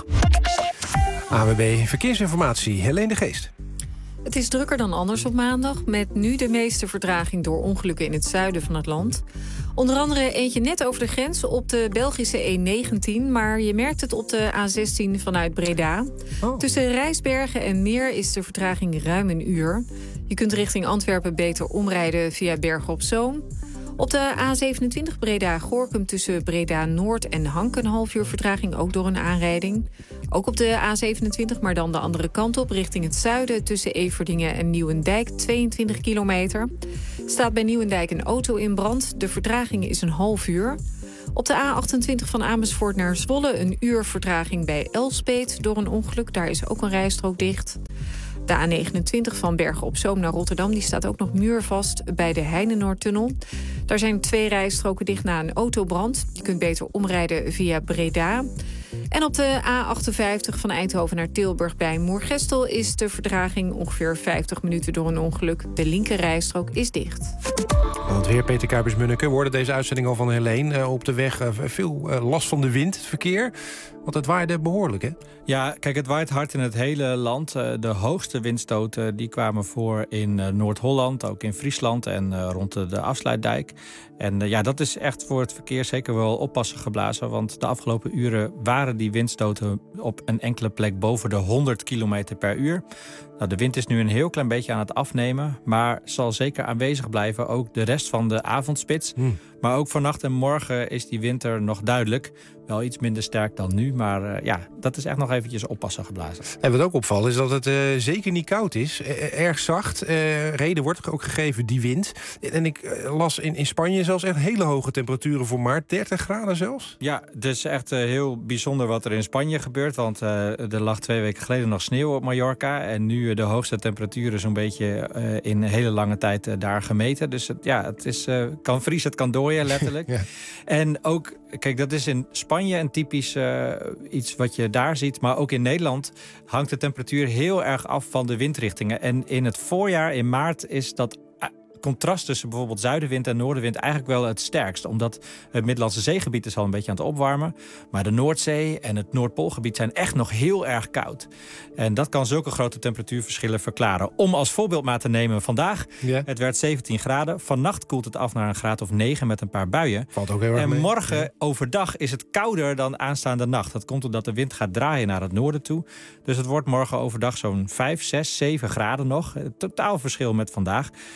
Speaker 3: A W B Verkeersinformatie, Helene de Geest.
Speaker 2: Het is drukker dan anders op maandag, met nu de meeste vertraging door ongelukken in het zuiden van het land. Onder andere eentje net over de grens op de Belgische E negentien... maar je merkt het op de A zestien vanuit Breda. Oh. Tussen Rijsbergen en Meer is de vertraging ruim een uur. Je kunt richting Antwerpen beter omrijden via Bergen op Zoom. Op de A zevenentwintig Breda-Gorinchem tussen Breda-Noord en Hank een half uur vertraging, ook door een aanrijding. Ook op de A zevenentwintig, maar dan de andere kant op, richting het zuiden tussen Everdingen en Nieuwendijk, tweeëntwintig kilometer. Staat bij Nieuwendijk een auto in brand. De vertraging is een half uur. Op de A achtentwintig van Amersfoort naar Zwolle een uur vertraging bij Elspeet door een ongeluk. Daar is ook een rijstrook dicht. De A negenentwintig van Bergen op Zoom naar Rotterdam die staat ook nog muurvast bij de Heinenoordtunnel. Daar zijn twee rijstroken dicht na een autobrand. Je kunt beter omrijden via Breda. En op de A achtenvijftig van Eindhoven naar Tilburg bij Moergestel is de vertraging ongeveer vijftig minuten door een ongeluk. De linker rijstrook is dicht.
Speaker 3: Want weer Peter Kuipers-Munneke, we hoorden deze uitzending al van Helene. Uh, op de weg uh, veel uh, last van de wind, het verkeer. Want het waaide behoorlijk, hè?
Speaker 9: Ja, kijk, het waait hard in het hele land. Uh, de hoogste windstoten die kwamen voor in uh, Noord-Holland, ook in Friesland en uh, rond de, de Afsluitdijk. En uh, ja, dat is echt voor het verkeer zeker wel oppassen geblazen. Want de afgelopen uren waren die windstoten op een enkele plek boven de honderd kilometer per uur. Nou, de wind is nu een heel klein beetje aan het afnemen, maar zal zeker aanwezig blijven, ook de rest van de avondspits. Hmm. Maar ook vannacht en morgen is die wind er nog duidelijk. Wel iets minder sterk dan nu, maar uh, ja, dat is echt nog eventjes oppassen geblazen.
Speaker 3: En wat ook opvalt is dat het uh, zeker niet koud is. Uh, erg zacht. Uh, reden wordt ook gegeven die wind. En ik uh, las in, in Spanje zelfs echt hele hoge temperaturen voor maart. dertig graden zelfs?
Speaker 9: Ja, het is echt uh, heel bijzonder wat er in Spanje gebeurt. Want uh, er lag twee weken geleden nog sneeuw op Mallorca. En nu uh, de hoogste temperaturen zo'n beetje uh, in een hele lange tijd uh, daar gemeten. Dus het, ja, het is, uh, kan vriezen, het kan dooien letterlijk. Ja. En ook, kijk, dat is in Spanje een typisch uh, iets wat je daar ziet. Maar ook in Nederland hangt de temperatuur heel erg af van de windrichtingen. En in het voorjaar, in maart, is dat contrast tussen bijvoorbeeld zuidenwind en noordenwind eigenlijk wel het sterkst. Omdat het Middellandse Zeegebied is al een beetje aan het opwarmen. Maar de Noordzee en het Noordpoolgebied zijn echt nog heel erg koud. En dat kan zulke grote temperatuurverschillen verklaren. Om als voorbeeld maar te nemen vandaag. Ja. Het werd zeventien graden. Vannacht koelt het af naar een graad of negen met een paar buien.
Speaker 3: Valt ook heel erg
Speaker 9: en
Speaker 3: mee.
Speaker 9: morgen
Speaker 3: ja.
Speaker 9: overdag is het kouder dan aanstaande nacht. Dat komt omdat de wind gaat draaien naar het noorden toe. Dus het wordt morgen overdag zo'n vijf, zes, zeven graden nog. Totaal verschil met vandaag. Wel 's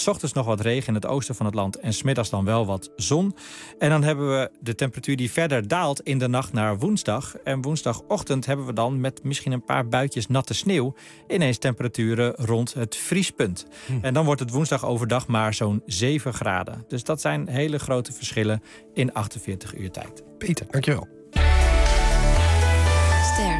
Speaker 9: 's ochtends nog wat regen in het oosten van het land en 's middags dan wel wat zon. En dan hebben we de temperatuur die verder daalt in de nacht naar woensdag. En woensdagochtend hebben we dan met misschien een paar buitjes natte sneeuw ineens temperaturen rond het vriespunt. Hm. En dan wordt het woensdag overdag maar zo'n zeven graden. Dus dat zijn hele grote verschillen in achtenveertig uur tijd.
Speaker 3: Peter, dankjewel.
Speaker 12: Ster.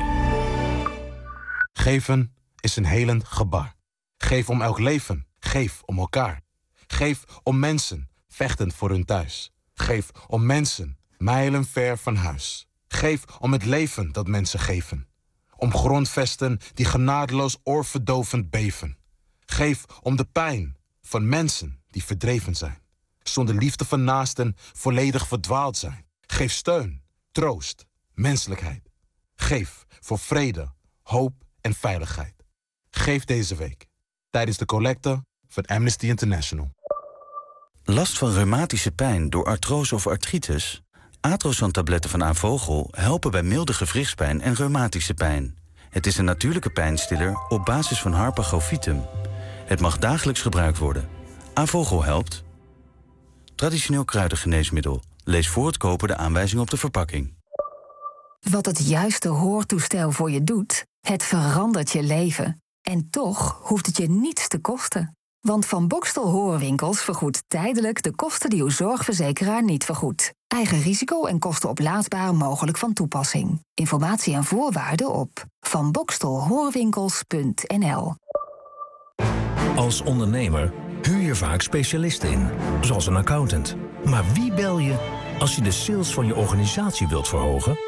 Speaker 12: Geven is een helend gebaar. Geef om elk leven, geef om elkaar. Geef om mensen, vechtend voor hun thuis. Geef om mensen, mijlen ver van huis. Geef om het leven dat mensen geven. Om grondvesten die genadeloos oorverdovend beven. Geef om de pijn van mensen die verdreven zijn. Zonder liefde van naasten volledig verdwaald zijn. Geef steun, troost, menselijkheid. Geef voor vrede, hoop en veiligheid. Geef deze week tijdens de collecte van Amnesty International.
Speaker 13: Last van reumatische pijn door artrose of artritis? Atrosan-tabletten van Avogel helpen bij milde gewrichtspijn en reumatische pijn. Het is een natuurlijke pijnstiller op basis van Harpagofitum. Het mag dagelijks gebruikt worden. Avogel helpt. Traditioneel kruidengeneesmiddel. Lees voor het kopen de aanwijzing op de verpakking.
Speaker 14: Wat het juiste hoortoestel voor je doet, het verandert je leven. En toch hoeft het je niets te kosten. Want Van Bokstel Hoorwinkels vergoedt tijdelijk de kosten die uw zorgverzekeraar niet vergoedt. Eigen risico en kosten oplaadsbaar mogelijk van toepassing. Informatie en voorwaarden op van bokstel hoorwinkels punt n l.
Speaker 15: Als ondernemer huur je vaak specialisten in, zoals een accountant. Maar wie bel je als je de sales van je organisatie wilt verhogen?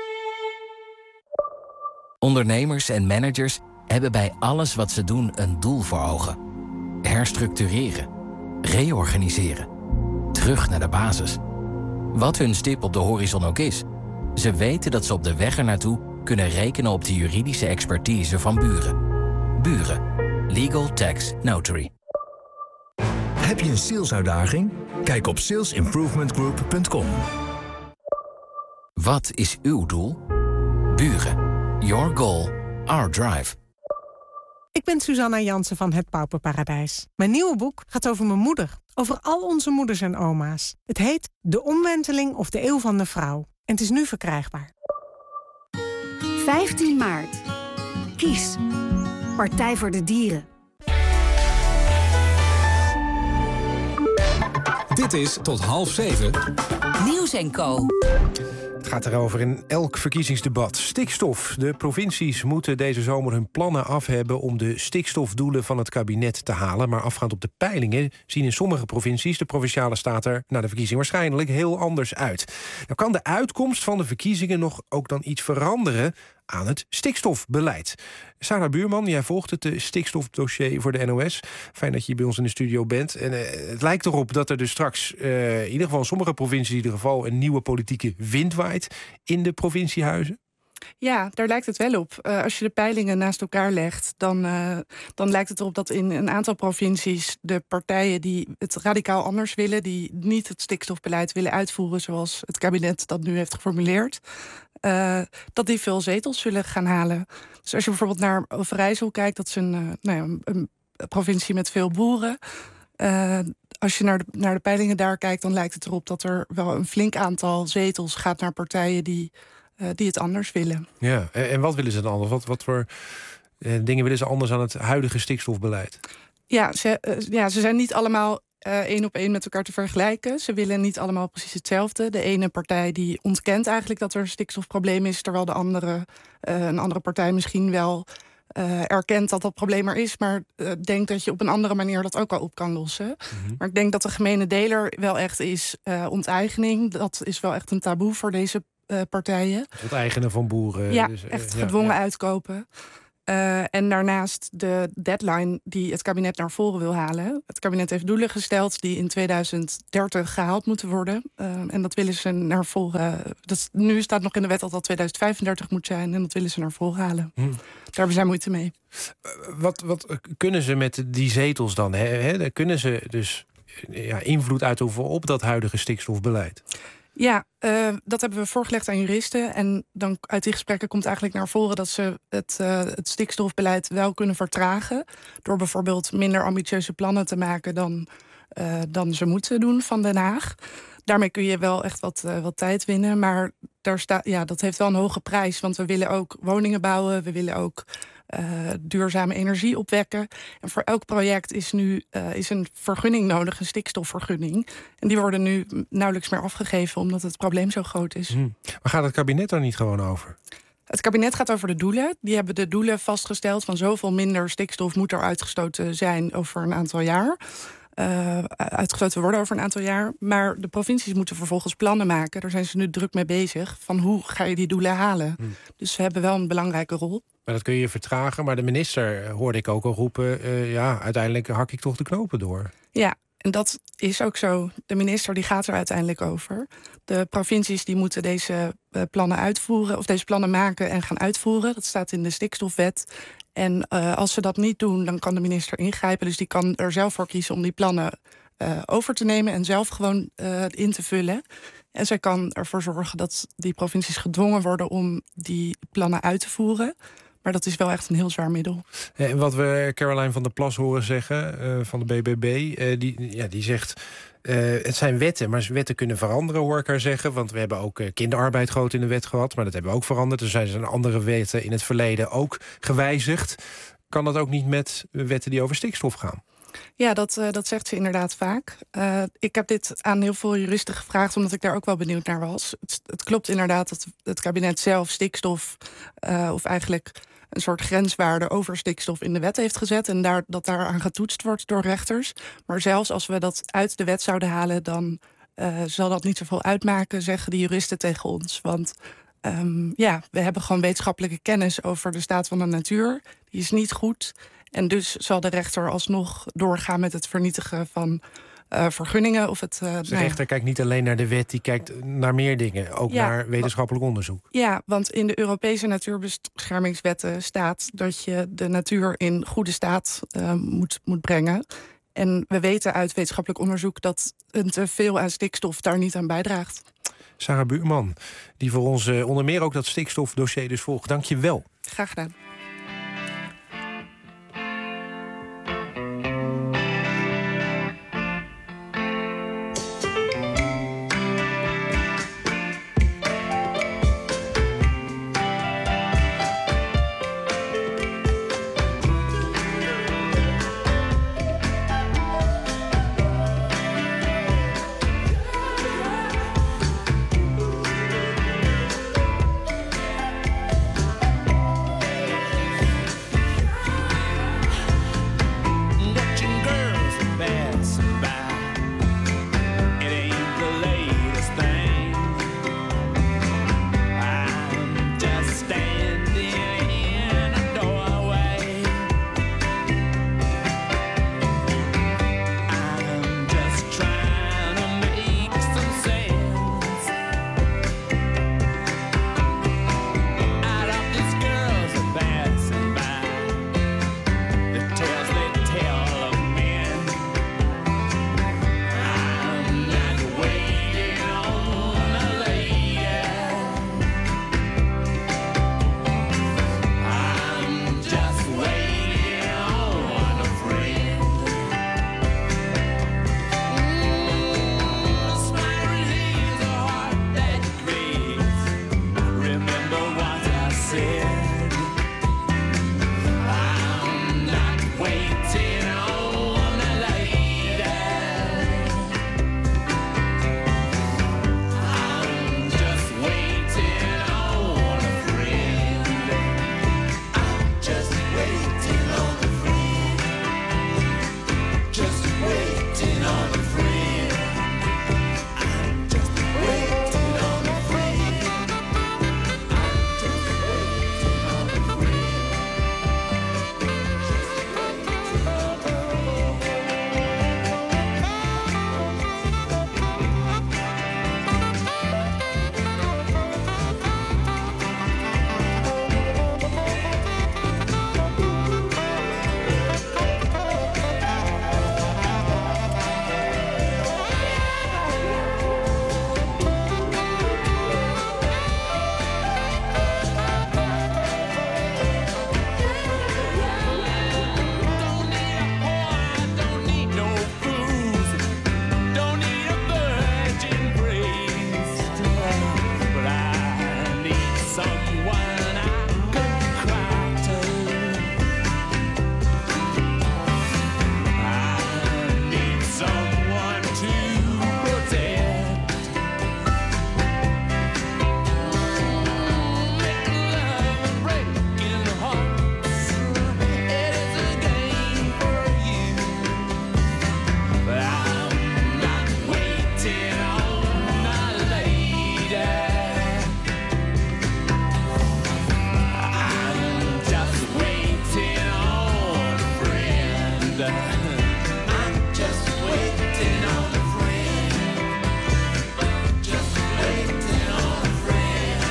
Speaker 16: Ondernemers en managers hebben bij alles wat ze doen een doel voor ogen. Herstructureren, reorganiseren, terug naar de basis. Wat hun stip op de horizon ook is, ze weten dat ze op de weg ernaartoe kunnen rekenen op de juridische expertise van Buren. Buren, Legal Tax Notary.
Speaker 15: Heb je een salesuitdaging? Kijk op sales improvement group punt com.
Speaker 16: Wat is uw doel? Buren, your goal, our drive.
Speaker 17: Ik ben Susanna Jansen van Het Pauperparadijs. Mijn nieuwe boek gaat over mijn moeder. Over al onze moeders en oma's. Het heet De Omwenteling of de Eeuw van de Vrouw. En het is nu verkrijgbaar.
Speaker 27: vijftien maart. Kies. Partij voor de Dieren.
Speaker 25: Dit is tot half zeven.
Speaker 19: Nieuws en Co.
Speaker 3: Het gaat erover in elk verkiezingsdebat. Stikstof. De provincies moeten deze zomer hun plannen af hebben om de stikstofdoelen van het kabinet te halen. Maar afgaand op de peilingen zien in sommige provincies de Provinciale Staten er na de verkiezing waarschijnlijk heel anders uit. Nou kan de uitkomst van de verkiezingen nog ook dan iets veranderen aan het stikstofbeleid. Sarah Buurman, jij volgt het stikstofdossier voor de N O S. Fijn dat je bij ons in de studio bent. En uh, het lijkt erop dat er dus straks uh, in ieder geval in sommige provincies in ieder geval een nieuwe politieke wind waait in de provinciehuizen.
Speaker 28: Ja, daar lijkt het wel op. Uh, als je de peilingen naast elkaar legt, dan, uh, dan lijkt het erop dat in een aantal provincies de partijen die het radicaal anders willen, die niet het stikstofbeleid willen uitvoeren zoals het kabinet dat nu heeft geformuleerd, Uh, dat die veel zetels zullen gaan halen. Dus als je bijvoorbeeld naar Overijssel kijkt, dat is een, uh, nou ja, een, een provincie met veel boeren. Uh, als je naar de, naar de peilingen daar kijkt, dan lijkt het erop dat er wel een flink aantal zetels gaat naar partijen die, uh, die het anders willen.
Speaker 3: Ja, en, en wat willen ze dan anders? Wat, wat voor uh, dingen willen ze anders aan het huidige stikstofbeleid?
Speaker 28: Ja, ze, uh, ja, ze zijn niet allemaal Uh, één op één met elkaar te vergelijken. Ze willen niet allemaal precies hetzelfde. De ene partij die ontkent eigenlijk dat er een stikstofprobleem is, terwijl de andere, uh, een andere partij misschien wel uh, erkent dat dat probleem er is, maar uh, denkt dat je op een andere manier dat ook al op kan lossen. Mm-hmm. Maar ik denk dat de gemene deler wel echt is uh, onteigening. Dat is wel echt een taboe voor deze uh, partijen.
Speaker 3: Onteigenen van boeren.
Speaker 28: Ja,
Speaker 3: dus, uh,
Speaker 28: echt
Speaker 3: ja,
Speaker 28: gedwongen
Speaker 3: ja.
Speaker 28: uitkopen. Uh, en daarnaast de deadline die het kabinet naar voren wil halen. Het kabinet heeft doelen gesteld die in tweeduizend dertig gehaald moeten worden. Uh, en dat willen ze naar voren. Dat, nu staat nog in de wet dat dat tweeduizend vijfendertig moet zijn. En dat willen ze naar voren halen. Hmm. Daar hebben zij moeite mee.
Speaker 3: Uh, wat, wat kunnen ze met die zetels dan? Hè? Hè? Kunnen ze dus ja, invloed uitoefenen op dat huidige stikstofbeleid?
Speaker 28: Ja, uh, dat hebben we voorgelegd aan juristen. En dan uit die gesprekken komt eigenlijk naar voren dat ze het, uh, het stikstofbeleid wel kunnen vertragen. Door bijvoorbeeld minder ambitieuze plannen te maken dan uh, dan ze moeten doen van Den Haag. Daarmee kun je wel echt wat, uh, wat tijd winnen. Maar daar sta, ja, dat heeft wel een hoge prijs. Want we willen ook woningen bouwen. We willen ook uh, duurzame energie opwekken. En voor elk project is nu uh, is een vergunning nodig, een stikstofvergunning. En die worden nu nauwelijks meer afgegeven, omdat het probleem zo groot is.
Speaker 3: Hmm. Maar gaat het kabinet daar niet gewoon over?
Speaker 28: Het kabinet gaat over de doelen. Die hebben de doelen vastgesteld van zoveel minder stikstof moet er uitgestoten zijn over een aantal jaar. Uh, uitgestoten worden over een aantal jaar. Maar de provincies moeten vervolgens plannen maken. Daar zijn ze nu druk mee bezig. Van hoe ga je die doelen halen? Hmm. Dus ze hebben wel een belangrijke rol.
Speaker 3: Maar dat kun je vertragen. Maar de minister hoorde ik ook al roepen... Uh, ja, uiteindelijk hak ik toch de knopen door.
Speaker 28: Ja, en dat is ook zo. De minister die gaat er uiteindelijk over. De provincies die moeten deze uh, plannen uitvoeren... of deze plannen maken en gaan uitvoeren. Dat staat in de stikstofwet. En uh, als ze dat niet doen, dan kan de minister ingrijpen. Dus die kan er zelf voor kiezen om die plannen uh, over te nemen... en zelf gewoon uh, in te vullen. En zij kan ervoor zorgen dat die provincies gedwongen worden... om die plannen uit te voeren. Maar dat is wel echt een heel zwaar middel.
Speaker 3: En wat we Caroline van der Plas horen zeggen uh, van de B B B... Uh, die, ja, die zegt... Uh, het zijn wetten, maar wetten kunnen veranderen, hoor ik haar zeggen. Want we hebben ook uh, kinderarbeid groot in de wet gehad... maar dat hebben we ook veranderd. Er zijn andere wetten in het verleden ook gewijzigd. Kan dat ook niet met wetten die over stikstof gaan?
Speaker 28: Ja, dat, uh, dat zegt ze inderdaad vaak. Uh, ik heb dit aan heel veel juristen gevraagd... omdat ik daar ook wel benieuwd naar was. Het, het klopt inderdaad dat het kabinet zelf stikstof... Uh, of eigenlijk een soort grenswaarde over stikstof in de wet heeft gezet... en daar, dat daaraan getoetst wordt door rechters. Maar zelfs als we dat uit de wet zouden halen... dan uh, zal dat niet zoveel uitmaken, zeggen de juristen tegen ons. Want um, ja, we hebben gewoon wetenschappelijke kennis over de staat van de natuur. Die is niet goed. En dus zal de rechter alsnog doorgaan met het vernietigen van... Uh, vergunningen of het... Uh,
Speaker 3: de rechter nou, kijkt niet alleen naar de wet, die kijkt naar meer dingen. Ook ja, naar wetenschappelijk onderzoek.
Speaker 28: Ja, want in de Europese natuurbeschermingswetten staat... dat je de natuur in goede staat uh, moet, moet brengen. En we weten uit wetenschappelijk onderzoek... dat een te veel aan stikstof daar niet aan bijdraagt.
Speaker 3: Sarah Buurman, die voor ons uh, onder meer ook dat stikstofdossier dus volgt. Dank je wel.
Speaker 28: Graag gedaan.
Speaker 5: that. I'm just waiting on a friend. Just waiting on a friend.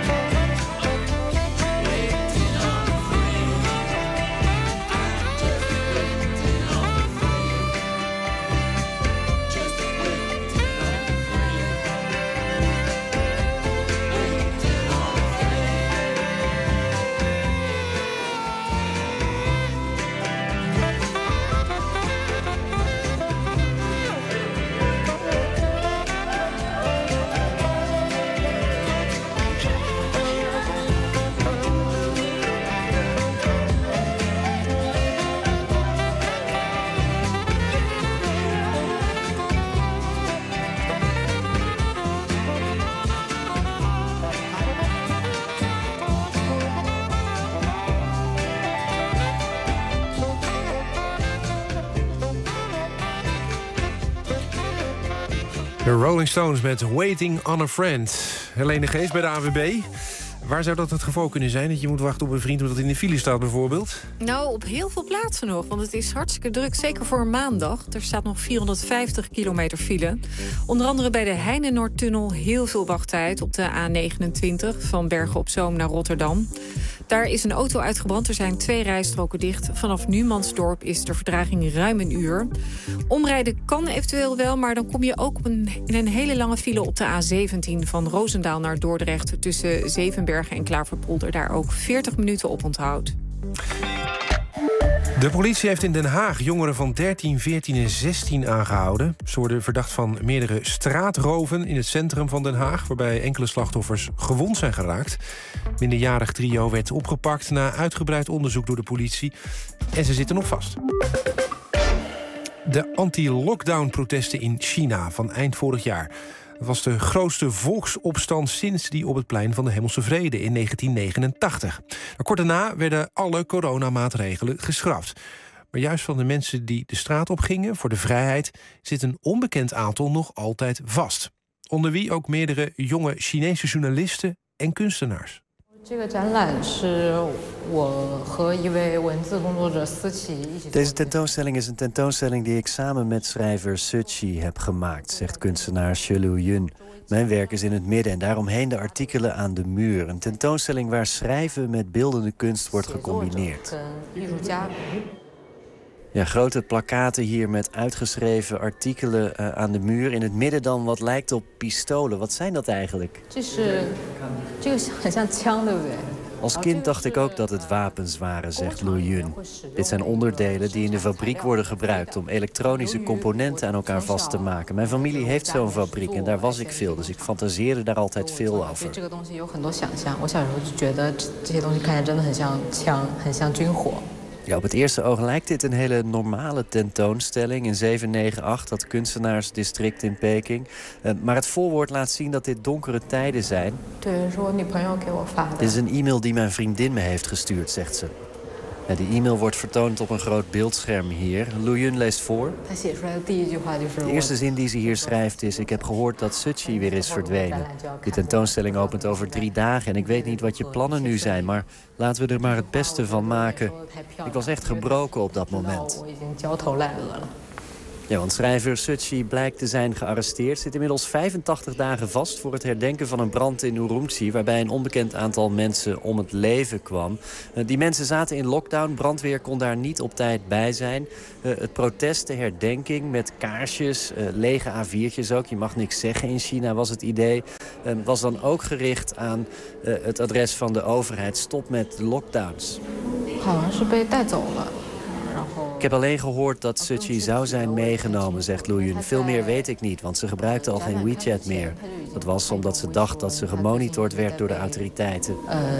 Speaker 5: Waiting on a friend. I'm just waiting on a friend. Just waiting on a friend. Waiting on a friend.
Speaker 3: De Rolling Stones met Waiting on a Friend. Helene Gees bij de A W B. Waar zou dat het geval kunnen zijn? Dat je moet wachten op een vriend omdat in de file staat bijvoorbeeld?
Speaker 2: Nou, op heel veel plaatsen nog, want het is hartstikke druk. Zeker voor een maandag. Er staat nog vierhonderdvijftig kilometer file. Onder andere bij de Heinenoordtunnel heel veel wachttijd op de A negenentwintig... van Bergen op Zoom naar Rotterdam. Daar is een auto uitgebrand. Er zijn twee rijstroken dicht. Vanaf Numansdorp is de vertraging ruim een uur. Omrijden kan eventueel wel, maar dan kom je ook op een, in een hele lange file op de A zeventien... van Roosendaal naar Dordrecht tussen Zevenbergen en Klaverpolder. Daar ook veertig minuten op onthoud.
Speaker 3: De politie heeft in Den Haag jongeren van dertien, veertien en zestien aangehouden. Ze worden verdacht van meerdere straatroven in het centrum van Den Haag... waarbij enkele slachtoffers gewond zijn geraakt. Minderjarig trio werd opgepakt na uitgebreid onderzoek door de politie. En ze zitten nog vast. De anti-lockdown-protesten in China van eind vorig jaar. Dat was de grootste volksopstand sinds die op het plein van de Hemelse Vrede in negentien negenentachtig. Kort daarna werden alle coronamaatregelen geschrapt. Maar juist van de mensen die de straat op gingen voor de vrijheid zit een onbekend aantal nog altijd vast. Onder wie ook meerdere jonge Chinese journalisten en kunstenaars.
Speaker 6: Deze tentoonstelling is een tentoonstelling die ik samen met schrijver Suchi heb gemaakt, zegt kunstenaar Shelu Yun. Mijn werk is in het midden en daaromheen de artikelen aan de muur. Een tentoonstelling waar schrijven met beeldende kunst wordt gecombineerd. Ja, grote plakkaten hier met uitgeschreven artikelen uh, aan de muur. In het midden dan wat lijkt op pistolen. Wat zijn dat eigenlijk? Als kind dacht ik ook dat het wapens waren, zegt Lu Yun. Dit zijn onderdelen die in de fabriek worden gebruikt om elektronische componenten aan elkaar vast te maken. Mijn familie heeft zo'n fabriek en daar was ik veel, dus ik fantaseerde daar altijd veel over. Ja, op het eerste oog lijkt dit een hele normale tentoonstelling in zeven negen acht, dat kunstenaarsdistrict in Peking. Uh, maar het voorwoord laat zien dat dit donkere tijden zijn. Dit is een e-mail die mijn vriendin me heeft gestuurd, zegt ze. Ja, die e-mail wordt vertoond op een groot beeldscherm hier. Lu Yun leest voor. De eerste zin die ze hier schrijft is: ik heb gehoord dat Suchi weer is verdwenen. De tentoonstelling opent over drie dagen en ik weet niet wat je plannen nu zijn, maar laten we er maar het beste van maken. Ik was echt gebroken op dat moment. Ja, want schrijver Suchi blijkt te zijn gearresteerd. Zit inmiddels vijfentachtig dagen vast voor het herdenken van een brand in Urumqi, waarbij een onbekend aantal mensen om het leven kwam. Uh, die mensen zaten in lockdown. Brandweer kon daar niet op tijd bij zijn. Uh, het protest, de herdenking met kaarsjes, uh, lege A viertjes ook. Je mag niks zeggen in China, was het idee. Uh, was dan ook gericht aan uh, het adres van de overheid. Stop met de lockdowns. Ik heb alleen gehoord dat Suchi zou zijn meegenomen, zegt Lu Yun. Veel meer weet ik niet, want ze gebruikte al geen WeChat meer. Dat was omdat ze dacht dat ze gemonitord werd door de autoriteiten.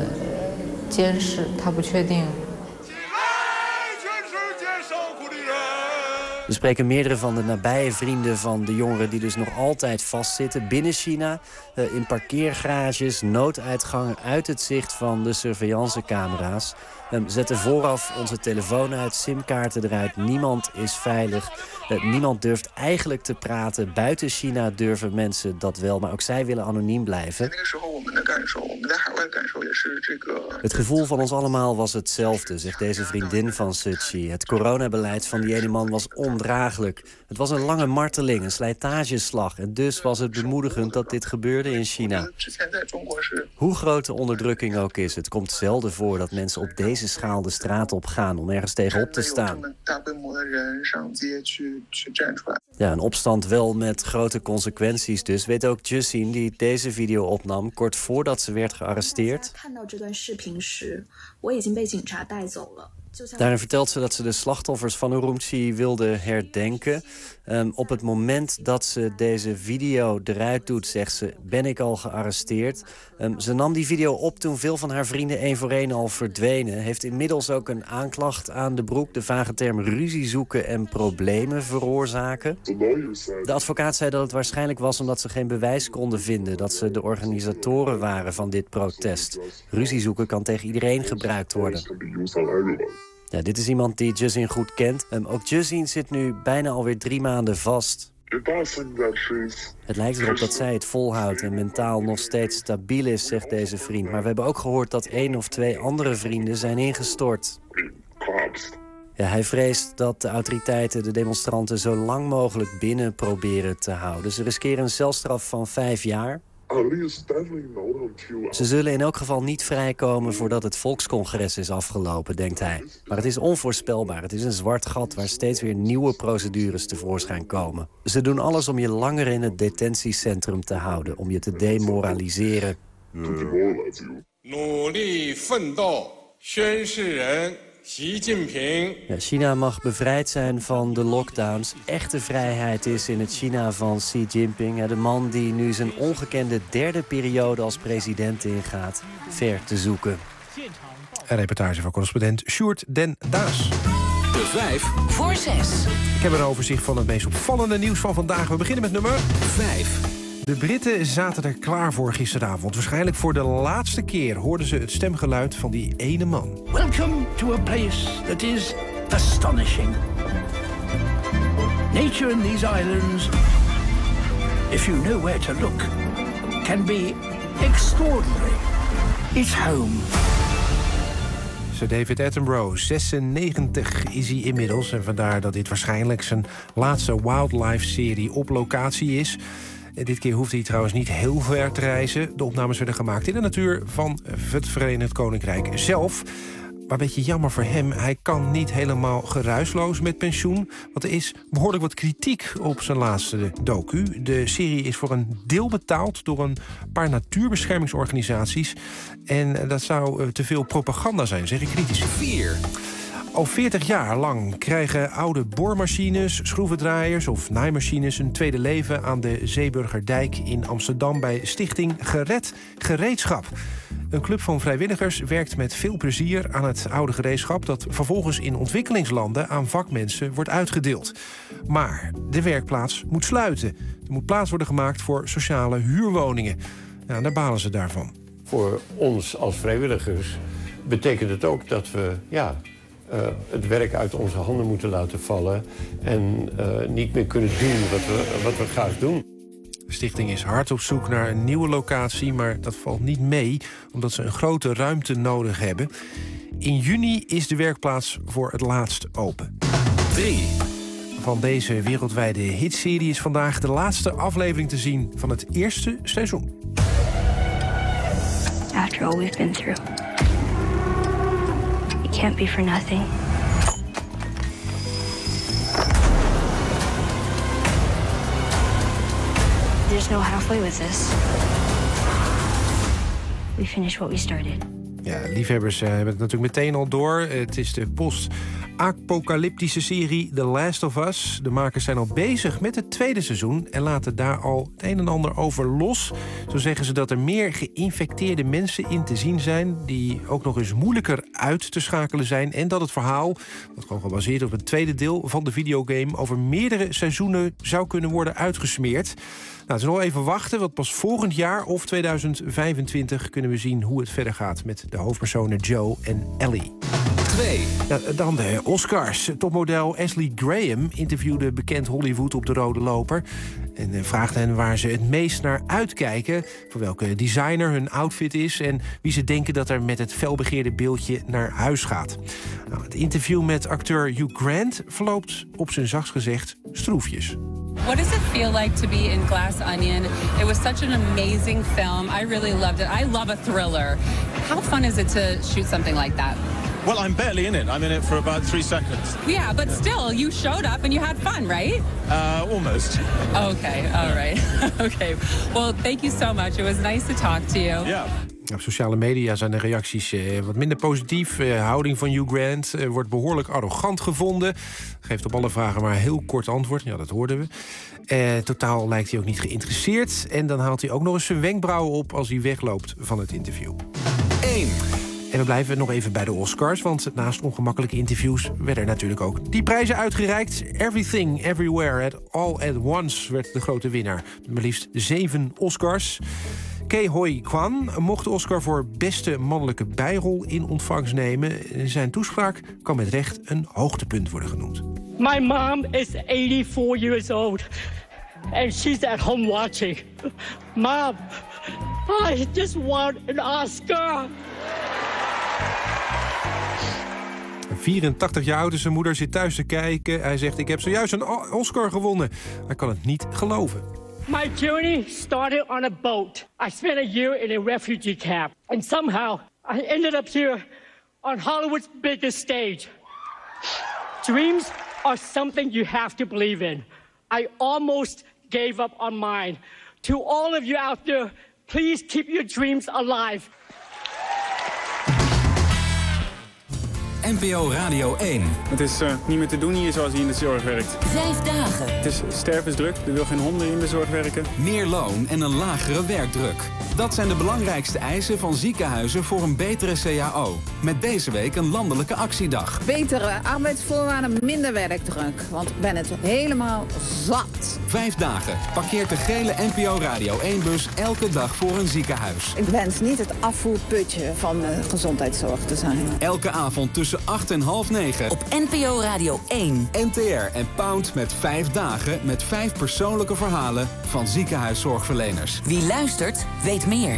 Speaker 6: We spreken meerdere van de nabije vrienden van de jongeren die dus nog altijd vastzitten binnen China. In parkeergarages, nooduitgangen uit het zicht van de surveillancecamera's. We zetten vooraf onze telefoon uit, simkaarten eruit. Niemand is veilig. Uh, niemand durft eigenlijk te praten. Buiten China durven mensen dat wel, maar ook zij willen anoniem blijven. Het gevoel van ons allemaal was hetzelfde, zegt deze vriendin van Tzu Chi. Het coronabeleid van die ene man was ondraaglijk. Het was een lange marteling, een slijtageslag. En dus was het bemoedigend dat dit gebeurde in China. Hoe groot de onderdrukking ook is, het komt zelden voor dat mensen op deze schaal de straat op gaan om ergens tegenop te staan. Ja, een opstand wel met grote consequenties dus, weet ook Jussin, die deze video opnam kort voordat ze werd gearresteerd. Daarin vertelt ze dat ze de slachtoffers van Urumqi wilde herdenken. Um, op het moment dat ze deze video eruit doet, zegt ze, ben ik al gearresteerd. Um, ze nam die video op toen veel van haar vrienden één voor één al verdwenen. Heeft inmiddels ook een aanklacht aan de broek. De vage term ruzie zoeken en problemen veroorzaken. De advocaat zei dat het waarschijnlijk was omdat ze geen bewijs konden vinden dat ze de organisatoren waren van dit protest. Ruzie zoeken kan tegen iedereen gebruikt worden. Ja, dit is iemand die Jussin goed kent. Um, ook Jussin zit nu bijna alweer drie maanden vast. Het lijkt erop dat zij het volhoudt en mentaal nog steeds stabiel is, zegt deze vriend. Maar we hebben ook gehoord dat één of twee andere vrienden zijn ingestort. Ja, hij vreest dat de autoriteiten de demonstranten zo lang mogelijk binnen proberen te houden. Ze riskeren een celstraf van vijf jaar. Ze zullen in elk geval niet vrijkomen voordat het volkscongres is afgelopen, denkt hij. Maar het is onvoorspelbaar. Het is een zwart gat waar steeds weer nieuwe procedures tevoorschijn komen. Ze doen alles om je langer in het detentiecentrum te houden, om je te demoraliseren. Ja, China mag bevrijd zijn van de lockdowns. Echte vrijheid is in het China van Xi Jinping. De man die nu zijn ongekende derde periode als president ingaat, ver te zoeken.
Speaker 3: Een reportage van correspondent Sjoerd den Daas.
Speaker 11: De vijf
Speaker 19: voor zes.
Speaker 3: Ik heb een overzicht van het meest opvallende nieuws van vandaag. We beginnen met nummer
Speaker 11: vijf.
Speaker 3: De Britten zaten er klaar voor gisteravond. Waarschijnlijk voor de laatste keer hoorden ze het stemgeluid van die ene man.
Speaker 1: Welcome to a place that is astonishing. Nature in these islands, if you know where to look, can be extraordinary. It's home.
Speaker 3: Sir David Attenborough, zesennegentig is hij inmiddels. En vandaar dat dit waarschijnlijk zijn laatste wildlife-serie op locatie is. Dit keer hoefde hij trouwens niet heel ver te reizen. De opnames werden gemaakt in de natuur van het Verenigd Koninkrijk zelf. Maar een beetje jammer voor hem, hij kan niet helemaal geruisloos met pensioen. Want er is behoorlijk wat kritiek op zijn laatste docu. De serie is voor een deel betaald door een paar natuurbeschermingsorganisaties. En dat zou te veel propaganda zijn, zeggen critici.
Speaker 11: vier.
Speaker 3: Al veertig jaar lang krijgen oude boormachines, schroevendraaiers of naaimachines een tweede leven aan de Zeeburgerdijk in Amsterdam bij Stichting Gered Gereedschap. Een club van vrijwilligers werkt met veel plezier aan het oude gereedschap dat vervolgens in ontwikkelingslanden aan vakmensen wordt uitgedeeld. Maar de werkplaats moet sluiten. Er moet plaats worden gemaakt voor sociale huurwoningen. Nou, daar balen ze daarvan.
Speaker 10: Voor ons als vrijwilligers betekent het ook dat we ja, uh, het werk uit onze handen moeten laten vallen en uh, niet meer kunnen doen wat we, wat we graag doen.
Speaker 3: De stichting is hard op zoek naar een nieuwe locatie, maar dat valt niet mee omdat ze een grote ruimte nodig hebben. In juni is de werkplaats voor het laatst open.
Speaker 11: drie.
Speaker 3: Van deze wereldwijde hitserie is vandaag de laatste aflevering te zien van het eerste seizoen.
Speaker 18: After all we've been through, it can't be for nothing. There's no halfway with this. We finished what we started.
Speaker 3: Ja, liefhebbers uh, hebben het natuurlijk meteen al door. Het is de post apocalyptische serie The Last of Us. De makers zijn al bezig met het tweede seizoen en laten daar al het een en ander over los. Zo zeggen ze dat er meer geïnfecteerde mensen in te zien zijn, die ook nog eens moeilijker uit te schakelen zijn, en dat het verhaal, dat gewoon gebaseerd op het tweede deel van de videogame, over meerdere seizoenen zou kunnen worden uitgesmeerd. Nou, het is nog even wachten, want pas volgend jaar of tweeduizend vijfentwintig kunnen we zien hoe het verder gaat met de hoofdpersonen Joe en Ellie.
Speaker 11: twee.
Speaker 3: Ja, dan de Oscars. Topmodel Ashley Graham interviewde bekend Hollywood op de rode loper en vraagde hen waar ze het meest naar uitkijken, voor welke designer hun outfit is en wie ze denken dat er met het felbegeerde beeldje naar huis gaat. Nou, het interview met acteur Hugh Grant verloopt op zijn zachtst gezegd stroefjes.
Speaker 4: What does it feel like to be in Glass Onion? It was such an amazing film. I really loved it. I love a thriller. How fun is it to shoot something like that?
Speaker 7: Well, I'm barely in it. I'm in it for about three seconds.
Speaker 4: Yeah, but still, you showed up and you had fun, right?
Speaker 7: Uh, almost.
Speaker 4: Okay, all right. Okay. Well, thank you so much. It was nice to talk to you.
Speaker 7: Yeah.
Speaker 3: Op sociale media zijn de reacties eh, wat minder positief. De eh, houding van Hugh Grant eh, wordt behoorlijk arrogant gevonden. Geeft op alle vragen maar een heel kort antwoord. Ja, dat hoorden we. Eh, totaal lijkt hij ook niet geïnteresseerd. En dan haalt hij ook nog eens zijn wenkbrauwen op als hij wegloopt van het interview.
Speaker 11: één.
Speaker 3: En we blijven nog even bij de Oscars, want naast ongemakkelijke interviews werden er natuurlijk ook die prijzen uitgereikt. Everything, Everywhere, at All at Once werd de grote winnaar. Met maar liefst zeven Oscars. Ke Huy Quan mocht de Oscar voor beste mannelijke bijrol in ontvangst nemen. Zijn toespraak kan met recht een hoogtepunt worden genoemd.
Speaker 20: My mom is eighty-four years old and she's at home watching. Mom, I just won an Oscar.
Speaker 3: vierentachtig jaar oud is zijn moeder, zit thuis te kijken. Hij zegt, ik heb zojuist een Oscar gewonnen. Hij kan het niet geloven.
Speaker 20: My journey started on a boat. I spent a year in a refugee camp. And somehow I ended up here on Hollywood's biggest stage. Dreams are something you have to believe in. I almost gave up on mine. To all of you out there, please keep your dreams alive.
Speaker 11: N P O Radio één.
Speaker 21: Het is uh, niet meer te doen hier zoals hij in de zorg werkt.
Speaker 11: Vijf dagen.
Speaker 21: Het is stervensdruk, er wil geen honden in de zorg werken.
Speaker 11: Meer loon en een lagere werkdruk. Dat zijn de belangrijkste eisen van ziekenhuizen voor een betere C A O. Met deze week een landelijke actiedag.
Speaker 22: Betere arbeidsvoorwaarden, minder werkdruk. Want ik ben het helemaal zat.
Speaker 11: Vijf dagen. Parkeert de gele N P O Radio één-bus elke dag voor een ziekenhuis.
Speaker 22: Ik wens niet het afvoerputje van de gezondheidszorg te zijn.
Speaker 11: Elke avond tussen acht en half negen.
Speaker 19: Op N P O Radio één.
Speaker 11: N T R en Pound met vijf dagen met vijf persoonlijke verhalen van ziekenhuiszorgverleners.
Speaker 19: Wie luistert, weet meer.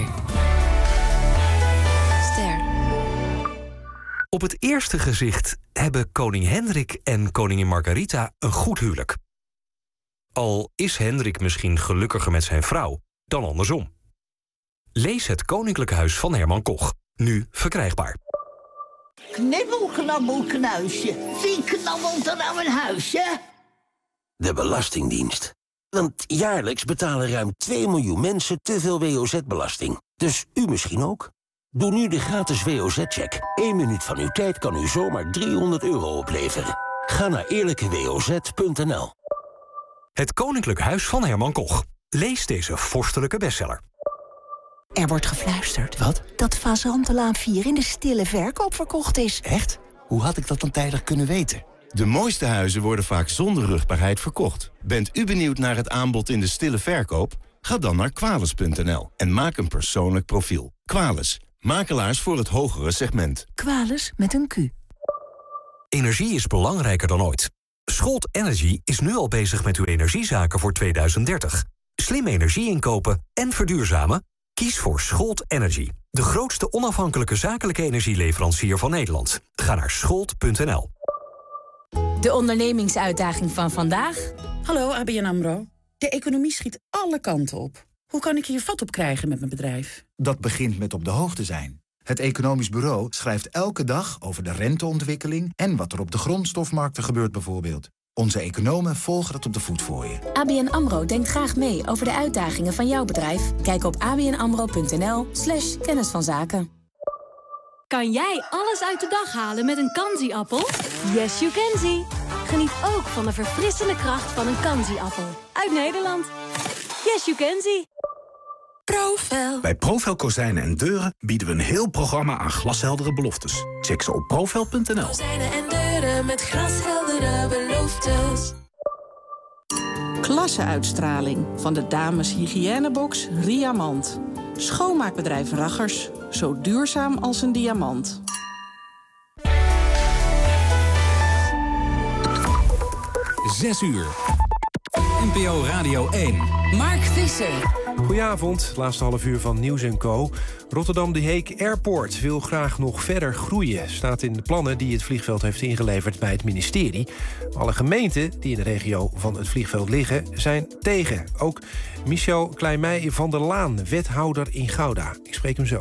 Speaker 22: Ster.
Speaker 15: Op het eerste gezicht hebben koning Hendrik en koningin Margarita een goed huwelijk. Al is Hendrik misschien gelukkiger met zijn vrouw dan andersom. Lees Het Koninklijk Huis van Herman Koch, nu verkrijgbaar.
Speaker 23: Knibbel, knabbel, knuisje. Wie knabbelt er nou een huisje?
Speaker 24: De Belastingdienst. Want jaarlijks betalen ruim twee miljoen mensen te veel W O Z-belasting. Dus u misschien ook? Doe nu de gratis W O Z-check. Eén minuut van uw tijd kan u zomaar driehonderd euro opleveren. Ga naar eerlijke w o z punt n l.
Speaker 15: Het Koninklijk Huis van Herman Koch. Lees deze vorstelijke bestseller.
Speaker 26: Er wordt gefluisterd. Wat? Dat Fazantenlaan vier in de stille verkoop verkocht is.
Speaker 29: Echt? Hoe had ik dat dan tijdig kunnen weten? De mooiste huizen worden vaak zonder rugbaarheid verkocht. Bent u benieuwd naar het aanbod in de stille verkoop? Ga dan naar Quales punt n l en maak een persoonlijk profiel. Quales, makelaars voor het hogere segment.
Speaker 26: Quales met een Q.
Speaker 15: Energie is belangrijker dan ooit. Scholt Energy is nu al bezig met uw energiezaken voor tweeduizend dertig. Slim energie inkopen en verduurzamen? Kies voor Scholt Energy. De grootste onafhankelijke zakelijke energieleverancier van Nederland. Ga naar scholt punt n l.
Speaker 30: De ondernemingsuitdaging van vandaag? Hallo, A B N AMRO. De economie schiet alle kanten op. Hoe kan ik hier vat op krijgen met mijn bedrijf?
Speaker 31: Dat begint met op de hoogte zijn. Het Economisch Bureau schrijft elke dag over de renteontwikkeling en wat er op de grondstofmarkten gebeurt bijvoorbeeld. Onze economen volgen dat op de voet voor je.
Speaker 30: A B N AMRO denkt graag mee over de uitdagingen van jouw bedrijf. Kijk op a b n amro punt n l slash kennis van zaken.
Speaker 5: Kan jij alles uit de dag halen met een Kanzi-appel? Yes, you can see. Geniet ook van de verfrissende kracht van een Kanzi-appel. Uit Nederland. Yes, you can see.
Speaker 8: Profel. Bij Profel Kozijnen en Deuren bieden we een heel programma aan glasheldere beloftes. Check ze op profel punt n l.
Speaker 5: Kozijnen en deuren met glasheldere beloftes.
Speaker 9: Klasse-uitstraling van de dames hygiënebox Riamant. Schoonmaakbedrijf Raggers. Zo duurzaam als een diamant.
Speaker 11: Zes uur. N P O Radio één.
Speaker 19: Mark Visser.
Speaker 3: Goedenavond, laatste half uur van Nieuws en Co. Rotterdam De Heek Airport wil graag nog verder groeien. Staat in de plannen die het vliegveld heeft ingeleverd bij het ministerie. Alle gemeenten die in de regio van het vliegveld liggen zijn tegen. Ook Michel Kleimij van der Laan, wethouder in Gouda. Ik spreek hem zo.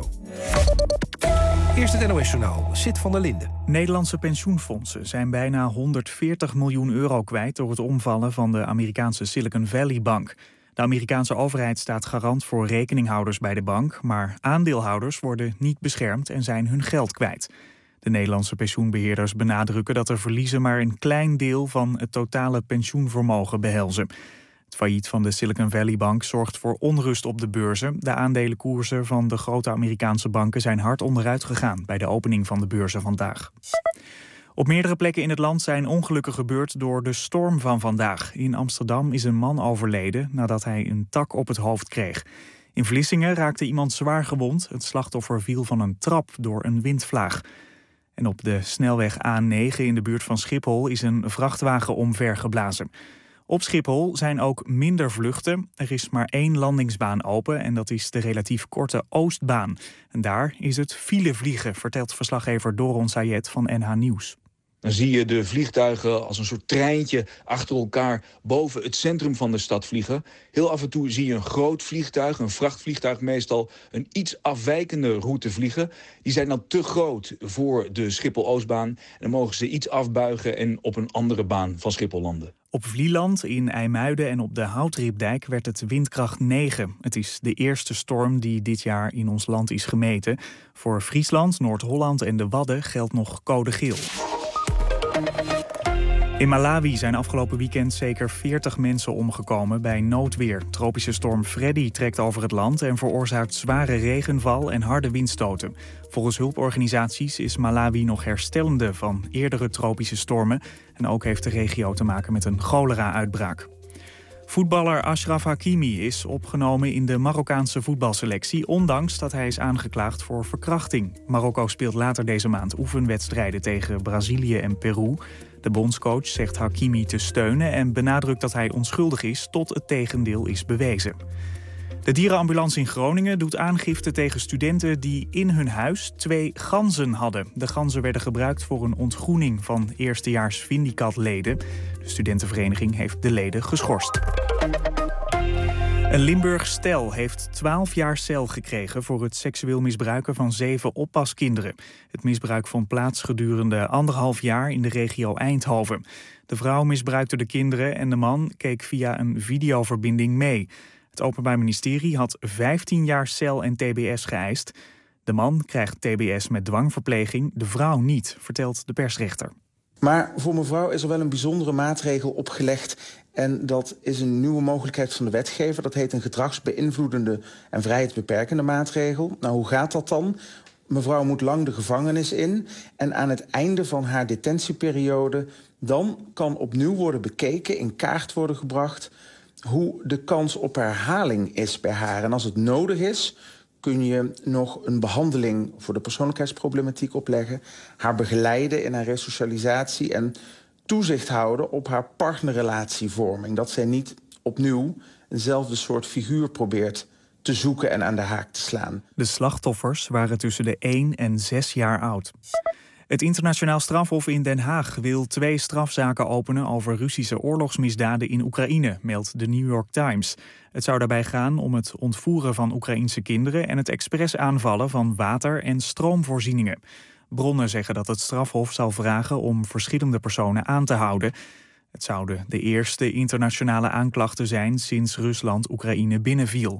Speaker 3: Eerst het N O S-journaal, Sid van der Linden.
Speaker 12: Nederlandse pensioenfondsen zijn bijna honderdveertig miljoen euro kwijt door het omvallen van de Amerikaanse Silicon Valley Bank. De Amerikaanse overheid staat garant voor rekeninghouders bij de bank, maar aandeelhouders worden niet beschermd en zijn hun geld kwijt. De Nederlandse pensioenbeheerders benadrukken dat de verliezen maar een klein deel van het totale pensioenvermogen behelzen. Het failliet van de Silicon Valley Bank zorgt voor onrust op de beurzen. De aandelenkoersen van de grote Amerikaanse banken zijn hard onderuit gegaan bij de opening van de beurzen vandaag. Op meerdere plekken in het land zijn ongelukken gebeurd door de storm van vandaag. In Amsterdam is een man overleden nadat hij een tak op het hoofd kreeg. In Vlissingen raakte iemand zwaar gewond. Het slachtoffer viel van een trap door een windvlaag. En op de snelweg A negen in de buurt van Schiphol is een vrachtwagen omvergeblazen. Op Schiphol zijn ook minder vluchten. Er is maar één landingsbaan open en dat is de relatief korte Oostbaan. En daar is het filevliegen, vertelt verslaggever Doron Sayed van N H Nieuws.
Speaker 13: Dan zie je de vliegtuigen als een soort treintje achter elkaar boven het centrum van de stad vliegen. Heel af en toe zie je een groot vliegtuig, een vrachtvliegtuig meestal, een iets afwijkende route vliegen. Die zijn dan te groot voor de Schiphol-Oostbaan. En dan mogen ze iets afbuigen en op een andere baan van Schiphol landen.
Speaker 12: Op Vlieland, in IJmuiden en op de Houtripdijk werd het windkracht negen. Het is de eerste storm die dit jaar in ons land is gemeten. Voor Friesland, Noord-Holland en de Wadden geldt nog code geel. In Malawi zijn afgelopen weekend zeker veertig mensen omgekomen bij noodweer. Tropische storm Freddy trekt over het land en veroorzaakt zware regenval en harde windstoten. Volgens hulporganisaties is Malawi nog herstellende van eerdere tropische stormen. En ook heeft de regio te maken met een cholera-uitbraak. Voetballer Achraf Hakimi is opgenomen in de Marokkaanse voetbalselectie, ondanks dat hij is aangeklaagd voor verkrachting. Marokko speelt later deze maand oefenwedstrijden tegen Brazilië en Peru. De bondscoach zegt Hakimi te steunen en benadrukt dat hij onschuldig is tot het tegendeel is bewezen. De dierenambulance in Groningen doet aangifte tegen studenten die in hun huis twee ganzen hadden. De ganzen werden gebruikt voor een ontgroening van eerstejaars Vindicat-leden. De studentenvereniging heeft de leden geschorst. Een Limburgs stel heeft twaalf jaar cel gekregen voor het seksueel misbruiken van zeven oppaskinderen. Het misbruik vond plaats gedurende anderhalf jaar in de regio Eindhoven. De vrouw misbruikte de kinderen en de man keek via een videoverbinding mee. Het Openbaar Ministerie had vijftien jaar cel en T B S geëist. De man krijgt T B S met dwangverpleging, de vrouw niet, vertelt de persrechter.
Speaker 14: Maar voor mevrouw is er wel een bijzondere maatregel opgelegd. En dat is een nieuwe mogelijkheid van de wetgever. Dat heet een gedragsbeïnvloedende en vrijheidsbeperkende maatregel. Nou, hoe gaat dat dan? Mevrouw moet lang de gevangenis in. En aan het einde van haar detentieperiode, dan kan opnieuw worden bekeken, in kaart worden gebracht hoe de kans op herhaling is bij haar. En als het nodig is, kun je nog een behandeling voor de persoonlijkheidsproblematiek opleggen, haar begeleiden in haar resocialisatie en toezicht houden op haar partnerrelatievorming. Dat zij niet opnieuw eenzelfde soort figuur probeert te zoeken en aan de haak te slaan.
Speaker 12: De slachtoffers waren tussen de één en zes jaar oud. Het internationaal strafhof in Den Haag wil twee strafzaken openen over Russische oorlogsmisdaden in Oekraïne, meldt de New York Times. Het zou daarbij gaan om het ontvoeren van Oekraïense kinderen en het expres aanvallen van water- en stroomvoorzieningen. Bronnen zeggen dat het strafhof zal vragen om verschillende personen aan te houden. Het zouden de eerste internationale aanklachten zijn sinds Rusland Oekraïne binnenviel.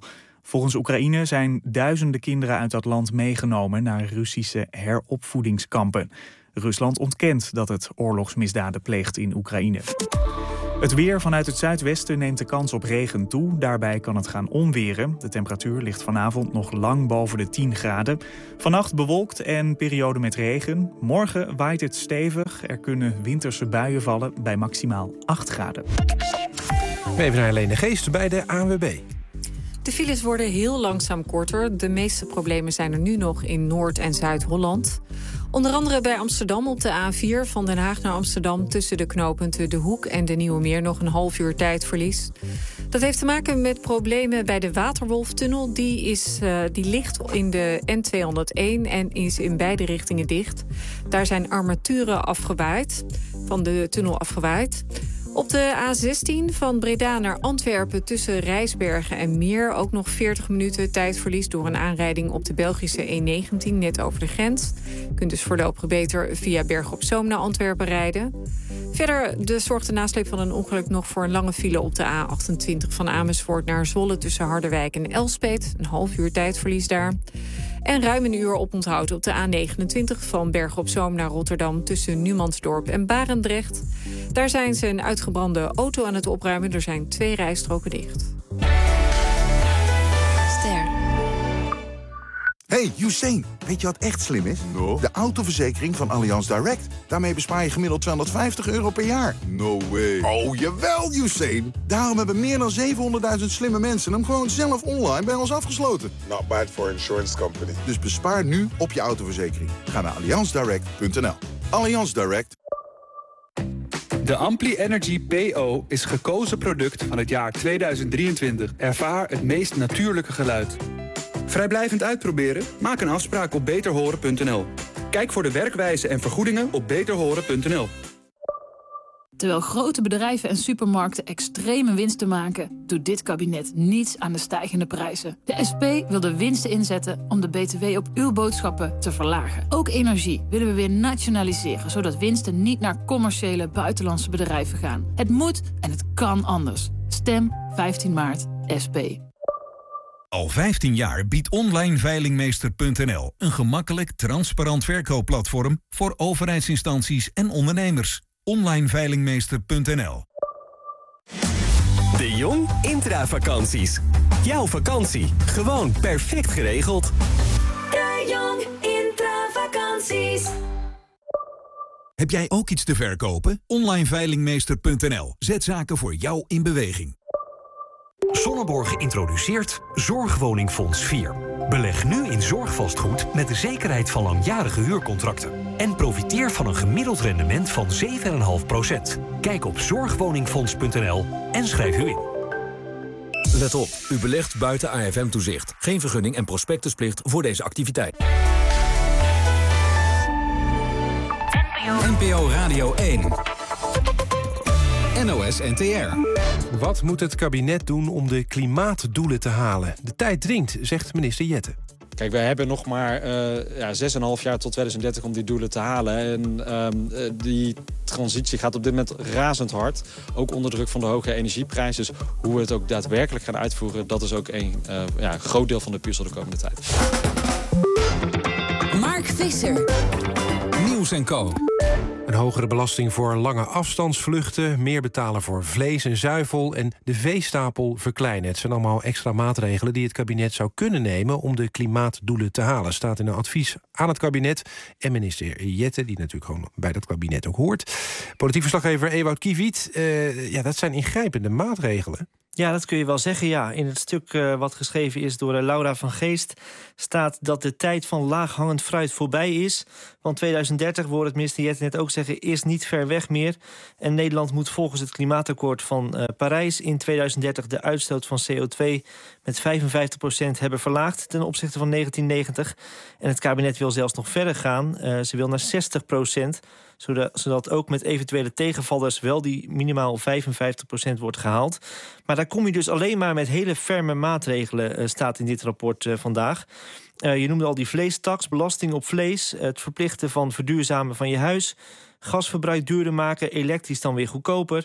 Speaker 12: Volgens Oekraïne zijn duizenden kinderen uit dat land meegenomen naar Russische heropvoedingskampen. Rusland ontkent dat het oorlogsmisdaden pleegt in Oekraïne. Het weer vanuit het zuidwesten neemt de kans op regen toe. Daarbij kan het gaan onweren. De temperatuur ligt vanavond nog lang boven de tien graden. Vannacht bewolkt en periode met regen. Morgen waait het stevig. Er kunnen winterse buien vallen bij maximaal acht graden.
Speaker 3: Even naar Helene Geest bij de A N W B.
Speaker 1: De files worden heel langzaam korter. De meeste problemen zijn er nu nog in Noord- en Zuid-Holland. Onder andere bij Amsterdam op de A vier van Den Haag naar Amsterdam... tussen de knooppunten De Hoek en de Nieuwe Meer nog een half uur tijdverlies. Dat heeft te maken met problemen bij de Waterwolftunnel. Die, is, uh, die ligt in de N tweehonderdéén en is in beide richtingen dicht. Daar zijn armaturen afgewaaid, van de tunnel afgewaaid. Op de A zestien van Breda naar Antwerpen tussen Rijsbergen en Meer... ook nog veertig minuten tijdverlies door een aanrijding op de Belgische E negentien... net over de grens. Je kunt dus voorlopig beter via Bergen op Zoom naar Antwerpen rijden. Verder de zorgt de nasleep van een ongeluk nog voor een lange file op de A achtentwintig... van Amersfoort naar Zwolle tussen Harderwijk en Elspet. Een half uur tijdverlies daar. En ruim een uur oponthoud op de A negenentwintig van Bergen op Zoom naar Rotterdam... tussen Numansdorp en Barendrecht. Daar zijn ze een uitgebrande auto aan het opruimen. Er zijn twee rijstroken dicht.
Speaker 2: Ster. Hey, Usain, weet je wat echt slim is? No. De autoverzekering van Allianz Direct. Daarmee bespaar je gemiddeld tweehonderdvijftig euro per jaar. No way. Oh, jawel, Usain. Daarom hebben meer dan zevenhonderdduizend slimme mensen hem gewoon zelf online bij ons afgesloten.
Speaker 4: Not bad for insurance company.
Speaker 2: Dus bespaar nu op je autoverzekering. Ga naar allianz direct punt n l. Allianz Direct.
Speaker 6: De Ampli Energy P O is gekozen product van het jaar tweeduizend drieëntwintig. Ervaar het meest natuurlijke geluid. Vrijblijvend uitproberen? Maak een afspraak op beter horen punt n l. Kijk voor de werkwijze en vergoedingen op beter horen punt n l.
Speaker 10: Terwijl grote bedrijven en supermarkten extreme winsten maken, doet dit kabinet niets aan de stijgende prijzen. De S P wil de winsten inzetten om de B T W op uw boodschappen te verlagen. Ook energie willen we weer nationaliseren, zodat winsten niet naar commerciële buitenlandse bedrijven gaan. Het moet en het kan anders. Stem vijftien maart S P.
Speaker 16: Al vijftien jaar biedt online veilingmeester punt n l een gemakkelijk, transparant verkoopplatform voor overheidsinstanties en ondernemers. online veilingmeester punt n l.
Speaker 17: De Jong Intravakanties. Jouw vakantie, gewoon perfect geregeld.
Speaker 18: De Jong Intravakanties.
Speaker 16: Heb jij ook iets te verkopen? online veilingmeester punt n l. Zet zaken voor jou in beweging.
Speaker 15: Sonneborg introduceert Zorgwoningfonds vier. Beleg nu in zorgvastgoed met de zekerheid van langjarige huurcontracten. En profiteer van een gemiddeld rendement van zeven komma vijf procent. Kijk op zorgwoningfonds punt n l en schrijf u in.
Speaker 25: Let op, u belegt buiten A F M-toezicht. Geen vergunning en prospectusplicht voor deze activiteit.
Speaker 11: N P O Radio één. N O S N T R.
Speaker 3: Wat moet het kabinet doen om de klimaatdoelen te halen? De tijd dringt, zegt minister Jette.
Speaker 27: Kijk, wij hebben nog maar uh, ja, zes komma vijf jaar tot tweeduizend dertig om die doelen te halen. En uh, die transitie gaat op dit moment razend hard. Ook onder druk van de hoge energieprijzen. Dus hoe we het ook daadwerkelijk gaan uitvoeren, dat is ook een uh, ja, groot deel van de puzzel de komende tijd.
Speaker 19: Mark Visser.
Speaker 11: Nieuws en Co.
Speaker 3: Een hogere belasting voor lange afstandsvluchten, meer betalen voor vlees en zuivel en de veestapel verkleinen. Het zijn allemaal extra maatregelen die het kabinet zou kunnen nemen om de klimaatdoelen te halen. Staat in een advies aan het kabinet en minister Jette, die natuurlijk gewoon bij dat kabinet ook hoort. Politiek verslaggever Ewout Kiewiet, uh, ja, dat zijn ingrijpende maatregelen.
Speaker 28: Ja, dat kun je wel zeggen, ja. In het stuk uh, wat geschreven is door uh, Laura van Geest staat dat de tijd van laaghangend fruit voorbij is. Want tweeduizend dertig, we hoorden het minister Jette net ook zeggen, is niet ver weg meer. En Nederland moet volgens het klimaatakkoord van uh, Parijs in tweeduizend dertig de uitstoot van C O twee met vijfenvijftig procent hebben verlaagd ten opzichte van negentien negentig. En het kabinet wil zelfs nog verder gaan. Uh, ze wil naar zestig procent. Zodat, zodat ook met eventuele tegenvallers wel die minimaal vijfenvijftig procent wordt gehaald. Maar daar kom je dus alleen maar met hele ferme maatregelen, uh, staat in dit rapport uh, vandaag. Uh, je noemde al die vleestaks, belasting op vlees, het verplichten van verduurzamen van je huis, gasverbruik duurder maken, elektrisch dan weer goedkoper.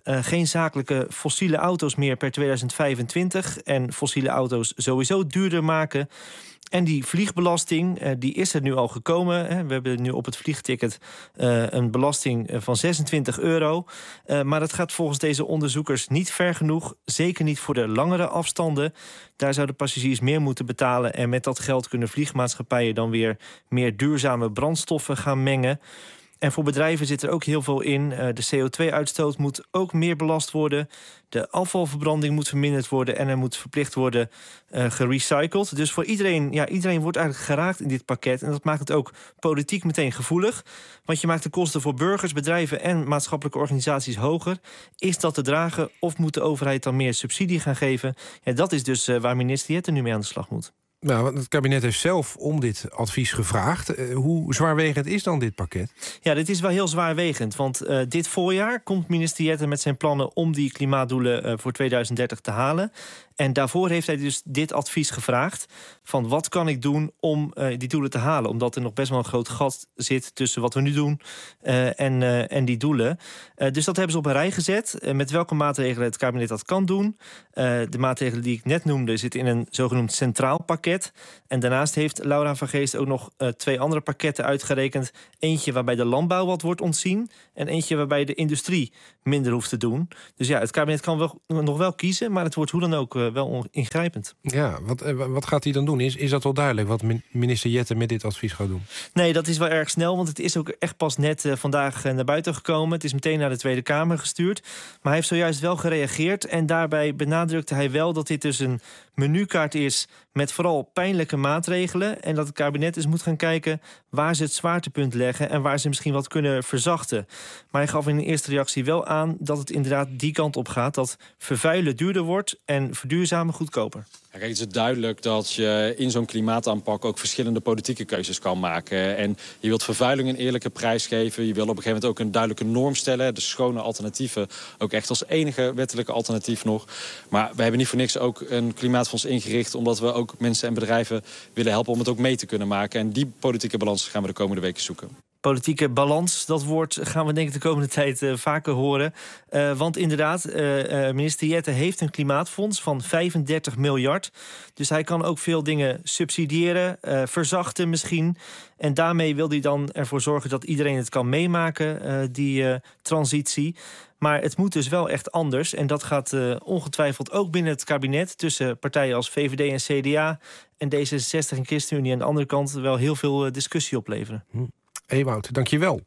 Speaker 28: Uh, geen zakelijke fossiele auto's meer per tweeduizend vijfentwintig. En fossiele auto's sowieso duurder maken. En die vliegbelasting, uh, die is er nu al gekomen. Hè. We hebben nu op het vliegticket uh, een belasting van zesentwintig euro. Uh, maar dat gaat volgens deze onderzoekers niet ver genoeg. Zeker niet voor de langere afstanden. Daar zouden passagiers meer moeten betalen. En met dat geld kunnen vliegmaatschappijen dan weer meer duurzame brandstoffen gaan mengen. En voor bedrijven zit er ook heel veel in. De C O twee uitstoot moet ook meer belast worden. De afvalverbranding moet verminderd worden. En er moet verplicht worden uh, gerecycled. Dus voor iedereen, ja, iedereen wordt eigenlijk geraakt in dit pakket. En dat maakt het ook politiek meteen gevoelig. Want je maakt de kosten voor burgers, bedrijven en maatschappelijke organisaties hoger. Is dat te dragen of moet de overheid dan meer subsidie gaan geven? Ja, dat is dus uh, waar minister Jette nu mee aan de slag moet.
Speaker 3: Nou, het kabinet heeft zelf om dit advies gevraagd. Uh, hoe zwaarwegend is dan dit pakket?
Speaker 28: Ja, dit is wel heel zwaarwegend. Want uh, dit voorjaar komt minister Jette met zijn plannen om die klimaatdoelen uh, voor tweeduizend dertig te halen. En daarvoor heeft hij dus dit advies gevraagd. Van wat kan ik doen om uh, die doelen te halen? Omdat er nog best wel een groot gat zit tussen wat we nu doen uh, en, uh, en die doelen. Uh, dus dat hebben ze op een rij gezet. Uh, met welke maatregelen het kabinet dat kan doen. Uh, de maatregelen die ik net noemde zitten in een zogenoemd centraal pakket. En daarnaast heeft Laura van Geest ook nog uh, twee andere pakketten uitgerekend. Eentje waarbij de landbouw wat wordt ontzien. En eentje waarbij de industrie minder hoeft te doen. Dus ja, het kabinet kan wel, nog wel kiezen, maar het wordt hoe dan ook uh, wel ingrijpend.
Speaker 3: Ja, wat, wat gaat hij dan doen? Is, is dat wel duidelijk wat minister Jette met dit advies gaat doen?
Speaker 28: Nee, dat is wel erg snel, want het is ook echt pas net uh, vandaag uh, naar buiten gekomen. Het is meteen naar de Tweede Kamer gestuurd. Maar hij heeft zojuist wel gereageerd en daarbij benadrukte hij wel dat dit dus een menukaart is met vooral pijnlijke maatregelen. En dat het kabinet dus moet gaan kijken waar ze het zwaartepunt leggen en waar ze misschien wat kunnen verzachten. Maar hij gaf in een eerste reactie wel aan dat het inderdaad die kant op gaat. Dat vervuilen duurder wordt en verduurzamen goedkoper.
Speaker 27: Ja, kijk, het is duidelijk dat je in zo'n klimaataanpak ook verschillende politieke keuzes kan maken. En je wilt vervuiling een eerlijke prijs geven. Je wil op een gegeven moment ook een duidelijke norm stellen. De schone alternatieven ook echt als enige wettelijke alternatief nog. Maar we hebben niet voor niks ook een klimaatfonds ingericht, omdat we ook mensen en bedrijven willen helpen om het ook mee te kunnen maken. En die politieke balans gaan we de komende weken zoeken.
Speaker 28: Politieke balans, dat woord gaan we denk ik de komende tijd uh, vaker horen. Uh, want inderdaad, uh, uh, minister Jette heeft een klimaatfonds van vijfendertig miljard. Dus hij kan ook veel dingen subsidiëren, uh, verzachten misschien. En daarmee wil hij dan ervoor zorgen dat iedereen het kan meemaken, uh, die uh, transitie. Maar het moet dus wel echt anders. En dat gaat uh, ongetwijfeld ook binnen het kabinet tussen partijen als V V D en C D A en D zesenzestig en ChristenUnie aan de andere kant wel heel veel uh, discussie opleveren.
Speaker 3: Hm. Ewout, dank je wel.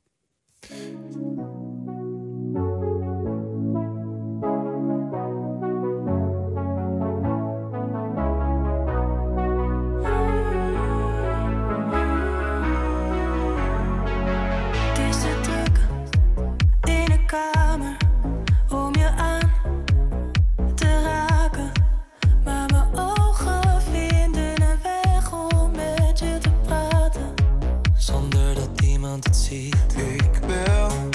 Speaker 7: Het ziet. Ik wil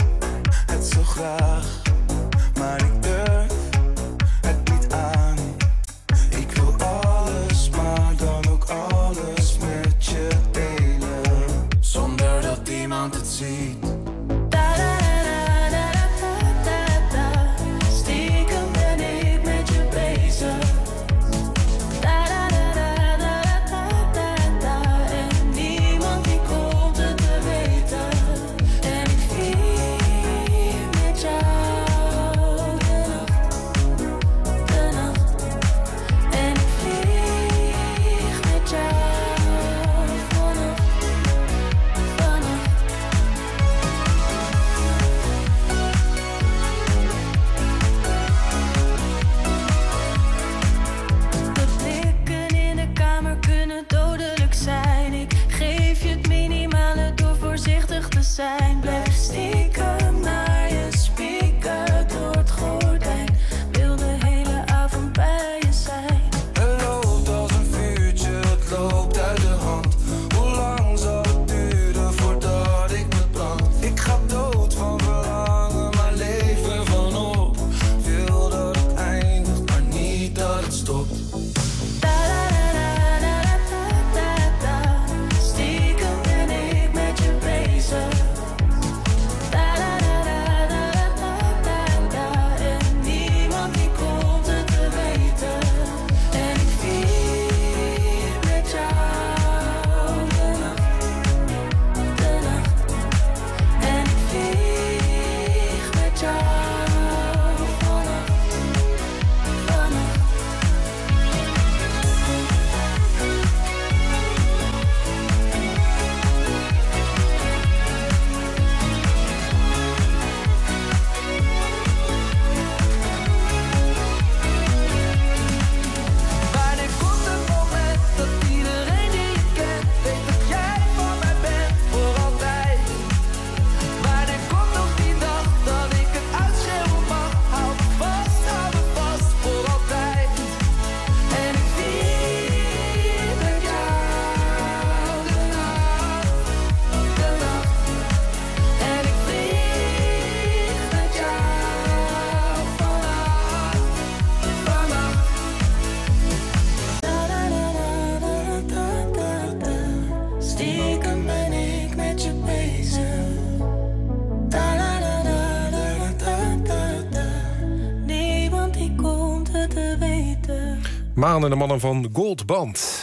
Speaker 7: het te weten.
Speaker 3: Maan en de mannen van Goldband.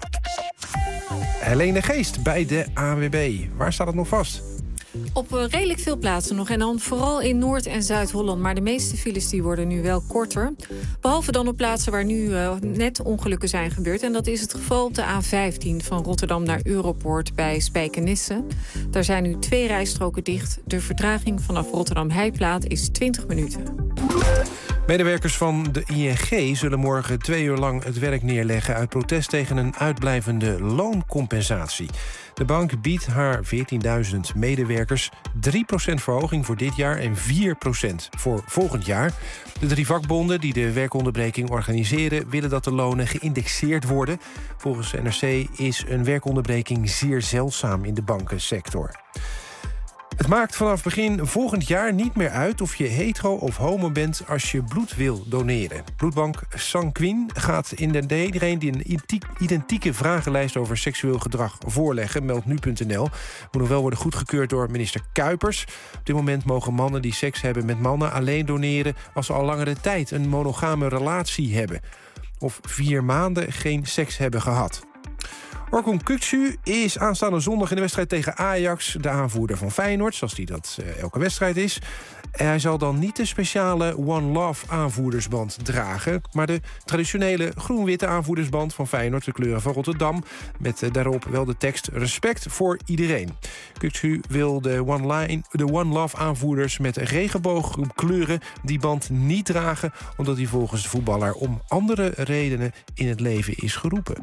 Speaker 3: Helene Geest bij de A W B. Waar staat het nog vast?
Speaker 1: Op uh, redelijk veel plaatsen nog. En dan vooral in Noord- en Zuid-Holland. Maar de meeste files die worden nu wel korter. Behalve dan op plaatsen waar nu uh, net ongelukken zijn gebeurd. En dat is het geval op de A vijftien van Rotterdam naar Europoort bij Spijkenisse. Daar zijn nu twee rijstroken dicht. De vertraging vanaf Rotterdam-Heijplaat is twintig minuten.
Speaker 3: Medewerkers van de I N G zullen morgen twee uur lang het werk neerleggen uit protest tegen een uitblijvende looncompensatie. De bank biedt haar veertienduizend medewerkers drie procent verhoging voor dit jaar en vier procent voor volgend jaar. De drie vakbonden die de werkonderbreking organiseren willen dat de lonen geïndexeerd worden. Volgens N R C is een werkonderbreking zeer zeldzaam in de bankensector. Het maakt vanaf begin volgend jaar niet meer uit of je hetero of homo bent als je bloed wil doneren. Bloedbank Sanquin gaat in de iedereen die een identieke vragenlijst over seksueel gedrag voorleggen, meldt nu punt n l. Moet nog wel worden goedgekeurd door minister Kuipers. Op dit moment mogen mannen die seks hebben met mannen alleen doneren als ze al langere tijd een monogame relatie hebben. Of vier maanden geen seks hebben gehad. Orkun Kökçü is aanstaande zondag in de wedstrijd tegen Ajax de aanvoerder van Feyenoord, zoals die dat uh, elke wedstrijd is. En hij zal dan niet de speciale One Love aanvoerdersband dragen, maar de traditionele groen-witte aanvoerdersband van Feyenoord, de kleuren van Rotterdam, met uh, daarop wel de tekst respect voor iedereen. Kökçü wil de One, Line, de One Love aanvoerders met regenboogkleuren die band niet dragen, omdat hij volgens de voetballer om andere redenen in het leven is geroepen.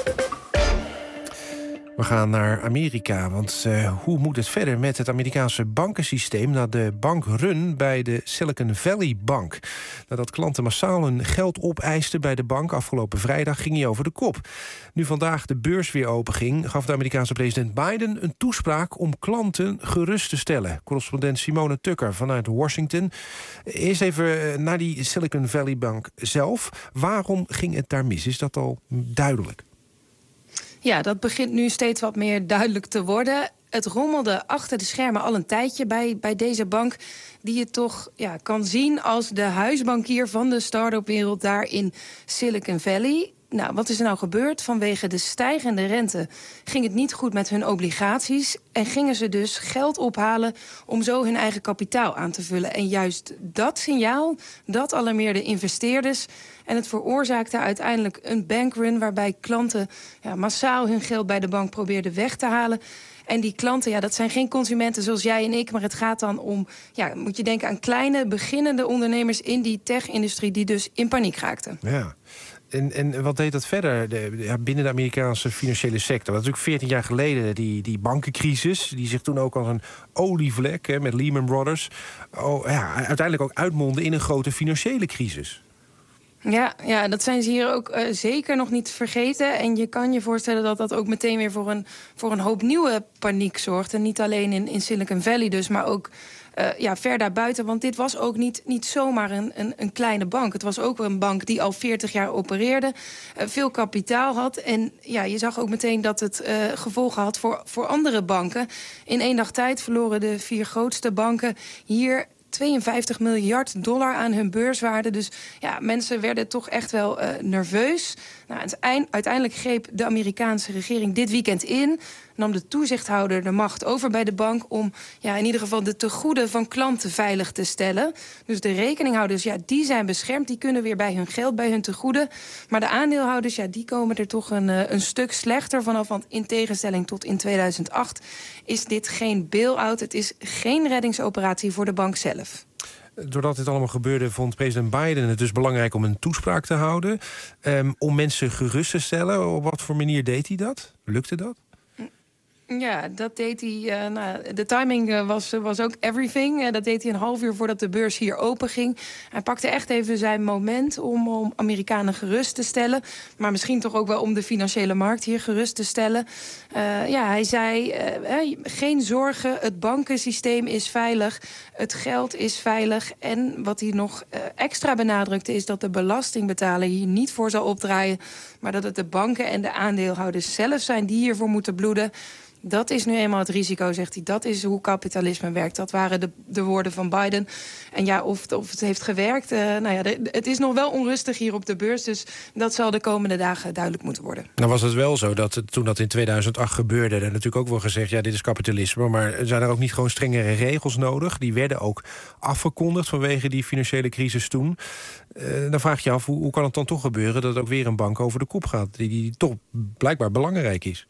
Speaker 3: We gaan naar Amerika, want uh, hoe moet het verder met het Amerikaanse bankensysteem na de bankrun bij de Silicon Valley Bank? Nadat klanten massaal hun geld opeisten bij de bank afgelopen vrijdag ging hij over de kop. Nu vandaag de beurs weer openging, gaf de Amerikaanse president Biden een toespraak om klanten gerust te stellen. Correspondent Simone Tucker vanuit Washington. Eerst even naar die Silicon Valley Bank zelf. Waarom ging het daar mis? Is dat al duidelijk?
Speaker 8: Ja, dat begint nu steeds wat meer duidelijk te worden. Het rommelde achter de schermen al een tijdje bij, bij deze bank, die je toch ja, kan zien als de huisbankier van de start-up wereld daar in Silicon Valley. Nou, wat is er nou gebeurd? Vanwege de stijgende rente ging het niet goed met hun obligaties en gingen ze dus geld ophalen om zo hun eigen kapitaal aan te vullen. En juist dat signaal, dat alarmeerde investeerders. En het veroorzaakte uiteindelijk een bankrun waarbij klanten ja, massaal hun geld bij de bank probeerden weg te halen. En die klanten, ja, dat zijn geen consumenten zoals jij en ik, maar het gaat dan om, ja, moet je denken aan kleine, beginnende ondernemers in die tech-industrie die dus in paniek raakten.
Speaker 3: Ja. En, en wat deed dat verder de, ja, binnen de Amerikaanse financiële sector? Dat is natuurlijk veertien jaar geleden die, die bankencrisis, die zich toen ook als een olievlek hè, met Lehman Brothers oh, ja, uiteindelijk ook uitmondde in een grote financiële crisis.
Speaker 8: Ja, ja, dat zijn ze hier ook uh, zeker nog niet vergeten. En je kan je voorstellen dat dat ook meteen weer voor een, voor een hoop nieuwe paniek zorgt. En niet alleen in, in Silicon Valley dus, maar ook uh, ja, ver daarbuiten. Want dit was ook niet, niet zomaar een, een, een kleine bank. Het was ook een bank die al veertig jaar opereerde, uh, veel kapitaal had. En ja, je zag ook meteen dat het uh, gevolgen had voor, voor andere banken. In één dag tijd verloren de vier grootste banken hier tweeënvijftig miljard dollar aan hun beurswaarde. Dus ja, mensen werden toch echt wel uh, nerveus. Nou, uiteindelijk greep de Amerikaanse regering dit weekend in, nam de toezichthouder de macht over bij de bank om ja, in ieder geval de tegoeden van klanten veilig te stellen. Dus de rekeninghouders, ja, die zijn beschermd. Die kunnen weer bij hun geld, bij hun tegoeden. Maar de aandeelhouders, ja, die komen er toch een, uh, een stuk slechter vanaf. Want in tegenstelling tot in tweeduizend acht is dit geen bail-out. Het is geen reddingsoperatie voor de bank zelf.
Speaker 3: Doordat dit allemaal gebeurde, vond president Biden het dus belangrijk om een toespraak te houden. Um, om mensen gerust te stellen. Op wat voor manier deed hij dat? Lukte dat?
Speaker 8: Ja, dat deed hij. Uh, nou, de timing uh, was, was ook everything. Uh, dat deed hij een half uur voordat de beurs hier open ging. Hij pakte echt even zijn moment om, om Amerikanen gerust te stellen. Maar misschien toch ook wel om de financiële markt hier gerust te stellen. Uh, ja, hij zei, uh, geen zorgen, het bankensysteem is veilig. Het geld is veilig. En wat hij nog uh, extra benadrukte is dat de belastingbetaler hier niet voor zal opdraaien. Maar dat het de banken en de aandeelhouders zelf zijn die hiervoor moeten bloeden. Dat is nu eenmaal het risico, zegt hij. Dat is hoe kapitalisme werkt. Dat waren de, de woorden van Biden. En ja, of, of het heeft gewerkt... Uh, nou ja, de, het is nog wel onrustig hier op de beurs. Dus dat zal de komende dagen duidelijk moeten worden.
Speaker 3: Nou was het wel zo dat het, toen dat in tweeduizend acht gebeurde... er natuurlijk ook wel gezegd, ja, dit is kapitalisme... maar zijn er ook niet gewoon strengere regels nodig? Die werden ook afgekondigd vanwege die financiële crisis toen. Uh, dan vraag je af, hoe, hoe kan het dan toch gebeuren... dat ook weer een bank over de kop gaat... die, die toch blijkbaar belangrijk is?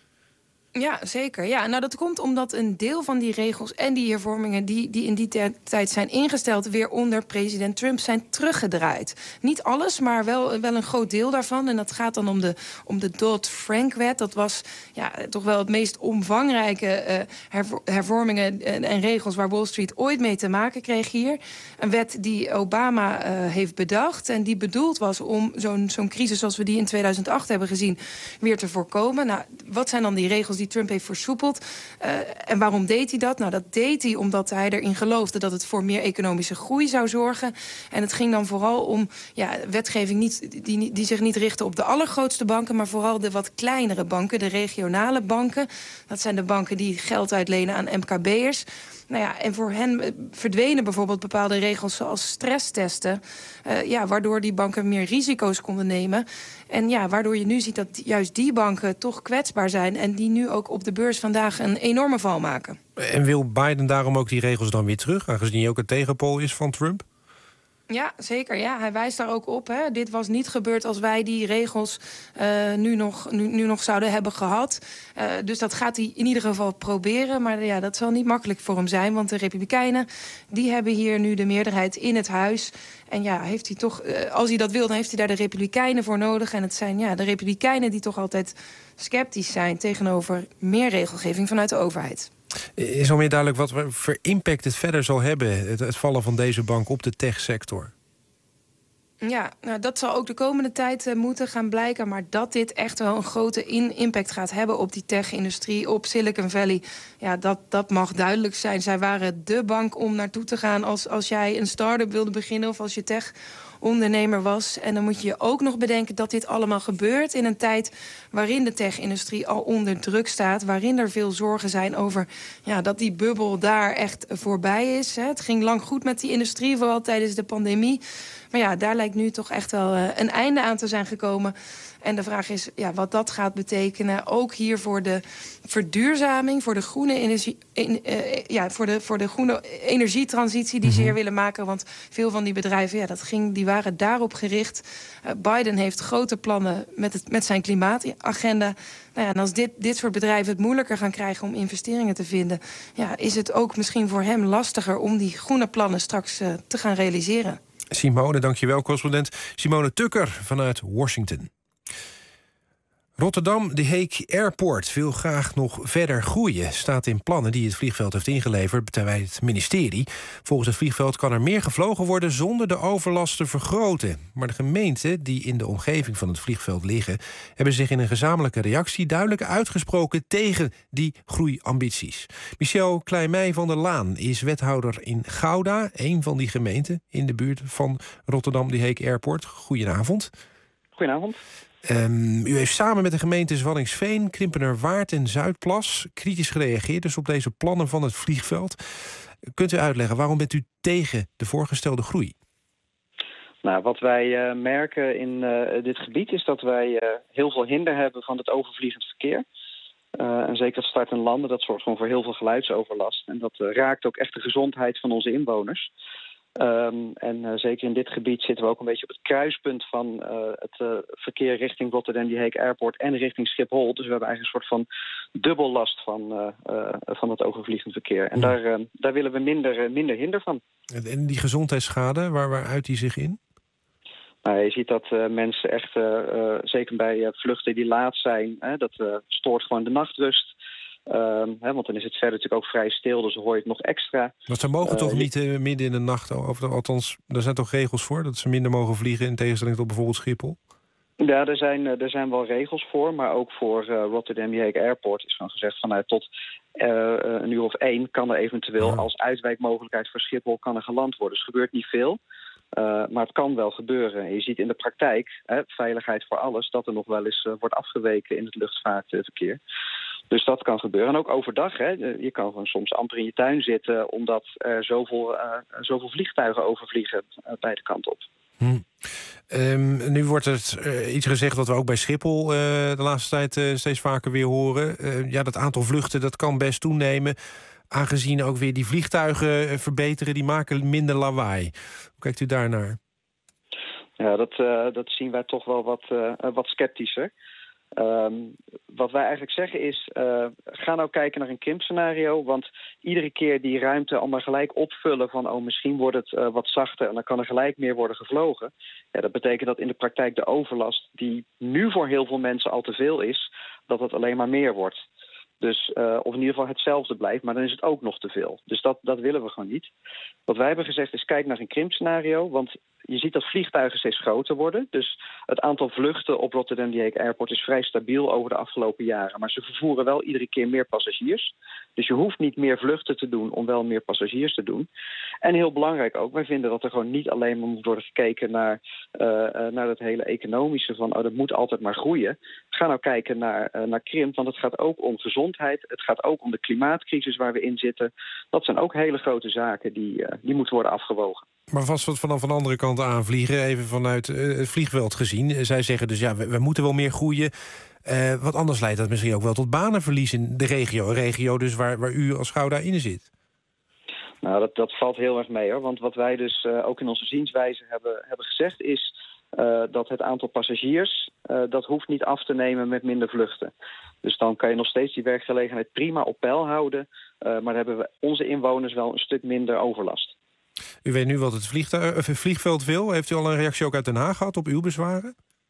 Speaker 8: Ja, zeker. Ja, nou, dat komt omdat een deel van die regels en die hervormingen... die, die in die tijd zijn ingesteld... weer onder president Trump zijn teruggedraaid. Niet alles, maar wel, wel een groot deel daarvan. En dat gaat dan om de, om de Dodd-Frank-wet. Dat was ja, toch wel het meest omvangrijke uh, hervor- hervormingen en, en regels... waar Wall Street ooit mee te maken kreeg hier. Een wet die Obama uh, heeft bedacht... en die bedoeld was om zo'n, zo'n crisis zoals we die in tweeduizend acht hebben gezien... weer te voorkomen. Nou, wat zijn dan die regels die Trump heeft versoepeld? Uh, en waarom deed hij dat? Nou, dat deed hij omdat hij erin geloofde... dat het voor meer economische groei zou zorgen. En het ging dan vooral om ja, wetgeving niet, die, die zich niet richtte op de allergrootste banken... maar vooral de wat kleinere banken, de regionale banken. Dat zijn de banken die geld uitlenen aan M K B'ers... Nou ja, en voor hen verdwenen bijvoorbeeld bepaalde regels zoals stresstesten... Uh, ja, waardoor die banken meer risico's konden nemen. En ja, waardoor je nu ziet dat juist die banken toch kwetsbaar zijn... en die nu ook op de beurs vandaag een enorme val maken.
Speaker 3: En wil Biden daarom ook die regels dan weer terug... aangezien hij ook een tegenpool is van Trump?
Speaker 8: Ja, zeker. Ja. Hij wijst daar ook op. Hè. Dit was niet gebeurd als wij die regels uh, nu, nog, nu, nu nog zouden hebben gehad. Uh, dus dat gaat hij in ieder geval proberen. Maar ja, dat zal niet makkelijk voor hem zijn. Want de Republikeinen die hebben hier nu de meerderheid in het huis. En ja, heeft hij toch, uh, als hij dat wil, dan heeft hij daar de Republikeinen voor nodig. En het zijn ja, de Republikeinen die toch altijd sceptisch zijn... tegenover meer regelgeving vanuit de overheid.
Speaker 3: Is al meer duidelijk wat voor impact het verder zal hebben... het, het vallen van deze bank op de techsector?
Speaker 8: Ja, nou, dat zal ook de komende tijd uh, moeten gaan blijken... maar dat dit echt wel een grote in- impact gaat hebben op die tech-industrie... op Silicon Valley, ja, dat, dat mag duidelijk zijn. Zij waren dé bank om naartoe te gaan als, als jij een start-up wilde beginnen... of als je tech... ondernemer was. En dan moet je je ook nog bedenken dat dit allemaal gebeurt... in een tijd waarin de tech-industrie al onder druk staat... waarin er veel zorgen zijn over ja, dat die bubbel daar echt voorbij is. Hè. Het ging lang goed met die industrie, vooral tijdens de pandemie. Maar ja, daar lijkt nu toch echt wel uh, een einde aan te zijn gekomen... En de vraag is ja, wat dat gaat betekenen. Ook hier voor de verduurzaming, voor de groene, energie, in, uh, ja, voor de, voor de groene energietransitie die ze hier willen maken. Want veel van die bedrijven, ja, dat ging, die waren daarop gericht. Uh, Biden heeft grote plannen met, het, met zijn klimaatagenda. Nou ja, en als dit, dit soort bedrijven het moeilijker gaan krijgen om investeringen te vinden... Ja, is het ook misschien voor hem lastiger om die groene plannen straks uh, te gaan realiseren.
Speaker 3: Simone, dankjewel, correspondent Simone Tukker vanuit Washington. Rotterdam De Hague Airport wil graag nog verder groeien. Staat in plannen die het vliegveld heeft ingeleverd bij het ministerie. Volgens het vliegveld kan er meer gevlogen worden zonder de overlast te vergroten. Maar de gemeenten die in de omgeving van het vliegveld liggen... hebben zich in een gezamenlijke reactie duidelijk uitgesproken tegen die groeiambities. Michel Kleimij van der Laan is wethouder in Gouda, een van die gemeenten in de buurt van Rotterdam De Hague Airport. Goedenavond.
Speaker 5: Goedenavond.
Speaker 3: Um, u heeft samen met de gemeentes Waddinxveen, Krimpenerwaard en Zuidplas kritisch gereageerd dus op deze plannen van het vliegveld. Kunt u uitleggen, waarom bent u tegen de voorgestelde groei?
Speaker 5: Nou, wat wij uh, merken in uh, dit gebied is dat wij uh, heel veel hinder hebben van het overvliegend verkeer. Uh, en zeker het start en landen, dat zorgt gewoon voor heel veel geluidsoverlast. En dat uh, raakt ook echt de gezondheid van onze inwoners. Um, en uh, zeker in dit gebied zitten we ook een beetje op het kruispunt van uh, het uh, verkeer richting Rotterdam De Hague Airport en richting Schiphol. Dus we hebben eigenlijk een soort van dubbel last van, uh, uh, van het overvliegend verkeer. En ja. daar, uh, daar willen we minder, uh, minder hinder van.
Speaker 3: En die gezondheidsschade, waar, waar uit die zich in?
Speaker 5: Nou, je ziet dat uh, mensen echt, uh, uh, zeker bij uh, vluchten die laat zijn, hè, dat uh, stoort gewoon de nachtrust. Um, hè, want dan is het verder natuurlijk ook vrij stil, dus dan hoor je het nog extra.
Speaker 3: Want ze mogen uh, toch
Speaker 5: je...
Speaker 3: niet uh, midden in de nacht, over, althans, daar zijn toch regels voor... dat ze minder mogen vliegen in tegenstelling tot bijvoorbeeld Schiphol?
Speaker 5: Ja, er zijn, uh, er zijn wel regels voor, maar ook voor uh, Rotterdam De Hague Airport is gewoon gezegd van uh, tot uh, een uur of één kan er eventueel ja. als uitwijkmogelijkheid voor Schiphol kan er geland worden. Dus er gebeurt niet veel. Uh, maar het kan wel gebeuren. Je ziet in de praktijk, hè, veiligheid voor alles, dat er nog wel eens uh, wordt afgeweken in het luchtvaartverkeer. Dus dat kan gebeuren. En ook overdag. Hè. Je kan gewoon soms amper in je tuin zitten omdat er zoveel, uh, zoveel vliegtuigen overvliegen uh, beide kanten op.
Speaker 3: Hm. Um, nu wordt er uh, iets gezegd wat we ook bij Schiphol uh, de laatste tijd uh, steeds vaker weer horen. Uh, ja, dat aantal vluchten dat kan best toenemen. Aangezien ook weer die vliegtuigen uh, verbeteren, die maken minder lawaai. Hoe kijkt u daarnaar?
Speaker 5: Ja, dat, uh, dat zien wij toch wel wat, uh, wat sceptischer. Um, wat wij eigenlijk zeggen is, uh, ga nou kijken naar een krimpscenario. Want iedere keer die ruimte al maar gelijk opvullen van... oh, misschien wordt het uh, wat zachter en dan kan er gelijk meer worden gevlogen. Ja, dat betekent dat in de praktijk de overlast die nu voor heel veel mensen al te veel is... dat het alleen maar meer wordt. Dus, uh, of in ieder geval hetzelfde blijft, maar dan is het ook nog te veel. Dus dat, dat willen we gewoon niet. Wat wij hebben gezegd is, kijk naar een krimpscenario. Want je ziet dat vliegtuigen steeds groter worden. Dus het aantal vluchten op Rotterdam D H Airport is vrij stabiel over de afgelopen jaren. Maar ze vervoeren wel iedere keer meer passagiers. Dus je hoeft niet meer vluchten te doen om wel meer passagiers te doen. En heel belangrijk ook, wij vinden dat er gewoon niet alleen maar moet worden gekeken naar, uh, uh, naar het hele economische van, oh, dat moet altijd maar groeien. Ga nou kijken naar, uh, naar krimp, want het gaat ook om gezondheid. Het gaat ook om de klimaatcrisis waar we in zitten. Dat zijn ook hele grote zaken die, uh, die moeten worden afgewogen.
Speaker 3: Maar vast wat vanaf een andere kant aanvliegen, even vanuit uh, het vliegveld gezien. Zij zeggen dus, ja, we, we moeten wel meer groeien. Uh, wat anders leidt dat misschien ook wel tot banenverlies in de regio. Een regio dus waar, waar u als Gouda in zit.
Speaker 5: Nou, dat, dat valt heel erg mee, hoor. Want wat wij dus uh, ook in onze zienswijze hebben, hebben gezegd is... Uh, dat het aantal passagiers, uh, dat hoeft niet af te nemen met minder vluchten. Dus dan kan je nog steeds die werkgelegenheid prima op peil houden. Uh, maar dan hebben we onze inwoners wel een stuk minder overlast.
Speaker 3: U weet nu wat het vliegtuig, vliegveld wil. Heeft u al een reactie ook uit Den Haag gehad op uw bezwaren?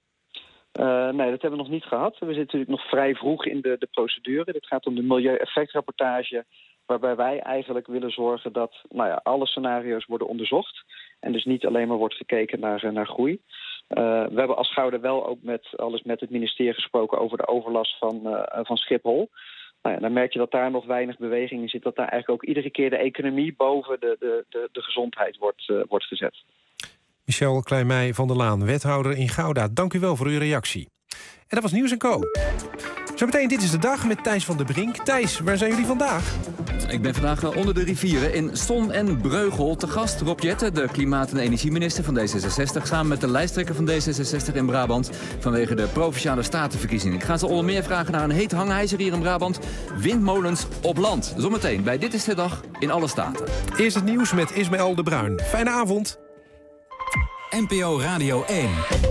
Speaker 5: Uh, nee, dat hebben we nog niet gehad. We zitten natuurlijk nog vrij vroeg in de, de procedure. Dit gaat om de milieueffectrapportage, waarbij wij eigenlijk willen zorgen dat nou ja, alle scenario's worden onderzocht. En dus niet alleen maar wordt gekeken naar, naar groei. Uh, we hebben als Gouda wel ook met, alles met het ministerie gesproken over de overlast van, uh, van Schiphol. Nou ja, dan merk je dat daar nog weinig beweging in zit. Dat daar eigenlijk ook iedere keer de economie boven de, de, de, de gezondheid wordt, uh, wordt gezet.
Speaker 3: Michel Kleinmeij van der Laan, wethouder in Gouda. Dank u wel voor uw reactie. En dat was Nieuws en Co. Zometeen Dit is de Dag met Thijs van der Brink. Thijs, waar zijn jullie vandaag?
Speaker 7: Ik ben vandaag onder de rivieren in Ston en Breugel. Te gast Rob Jetten, de klimaat- en energieminister van D zesenzestig... samen met de lijsttrekker van D zesenzestig in Brabant... vanwege de Provinciale Statenverkiezingen. Ik ga ze onder meer vragen naar een heet hangijzer hier in Brabant. Windmolens op land. Zometeen bij Dit is de Dag in alle staten.
Speaker 3: Eerst het nieuws met Ismaël de Bruin. Fijne avond.
Speaker 11: N P O Radio één.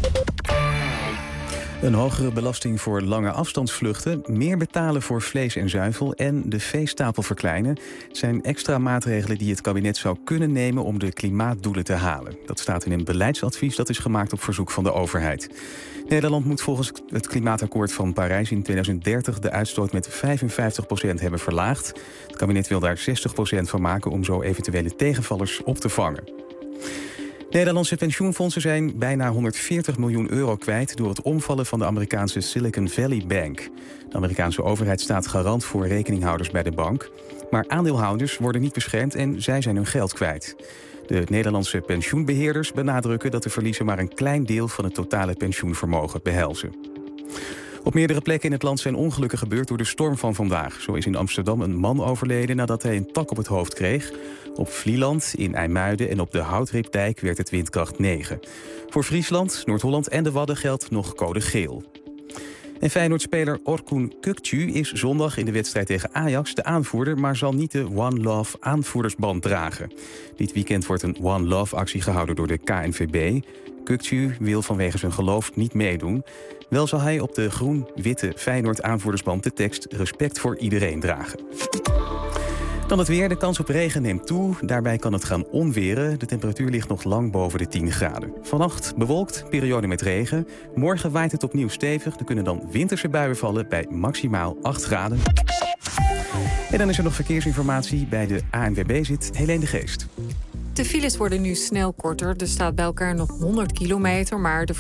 Speaker 9: Een hogere belasting voor lange afstandsvluchten, meer betalen voor vlees en zuivel en de veestapel verkleinen zijn extra maatregelen die het kabinet zou kunnen nemen om de klimaatdoelen te halen. Dat staat in een beleidsadvies dat is gemaakt op verzoek van de overheid. Nederland moet volgens het klimaatakkoord van Parijs in tweeduizend dertig de uitstoot met vijfenvijftig procent hebben verlaagd. Het kabinet wil daar zestig procent van maken om zo eventuele tegenvallers op te vangen. Nederlandse pensioenfondsen zijn bijna honderdveertig miljoen euro kwijt door het omvallen van de Amerikaanse Silicon Valley Bank. De Amerikaanse overheid staat garant voor rekeninghouders bij de bank. Maar aandeelhouders worden niet beschermd en zij zijn hun geld kwijt. De Nederlandse pensioenbeheerders benadrukken dat de verliezen maar een klein deel van het totale pensioenvermogen behelzen. Op meerdere plekken in het land zijn ongelukken gebeurd door de storm van vandaag. Zo is in Amsterdam een man overleden nadat hij een tak op het hoofd kreeg. Op Vlieland, in IJmuiden en op de Houtripdijk werd het windkracht negen. Voor Friesland, Noord-Holland en de Wadden geldt nog code geel. En Feyenoord-speler Orkun Kökçü is zondag in de wedstrijd tegen Ajax de aanvoerder, maar zal niet de One Love aanvoerdersband dragen. Dit weekend wordt een One Love actie gehouden door de K N V B. Kökçü wil vanwege zijn geloof niet meedoen. Wel zal hij op de groen-witte Feyenoord aanvoerdersband de tekst respect voor iedereen dragen. Dan het weer. De kans op regen neemt toe. Daarbij kan het gaan onweren. De temperatuur ligt nog lang boven de tien graden. Vannacht bewolkt, periode met regen. Morgen waait het opnieuw stevig. Er kunnen dan winterse buien vallen bij maximaal acht graden. En dan is er nog verkeersinformatie. Bij de A N W B zit Helene de Geest.
Speaker 1: De files worden nu snel korter. Er staat bij elkaar nog honderd kilometer, maar de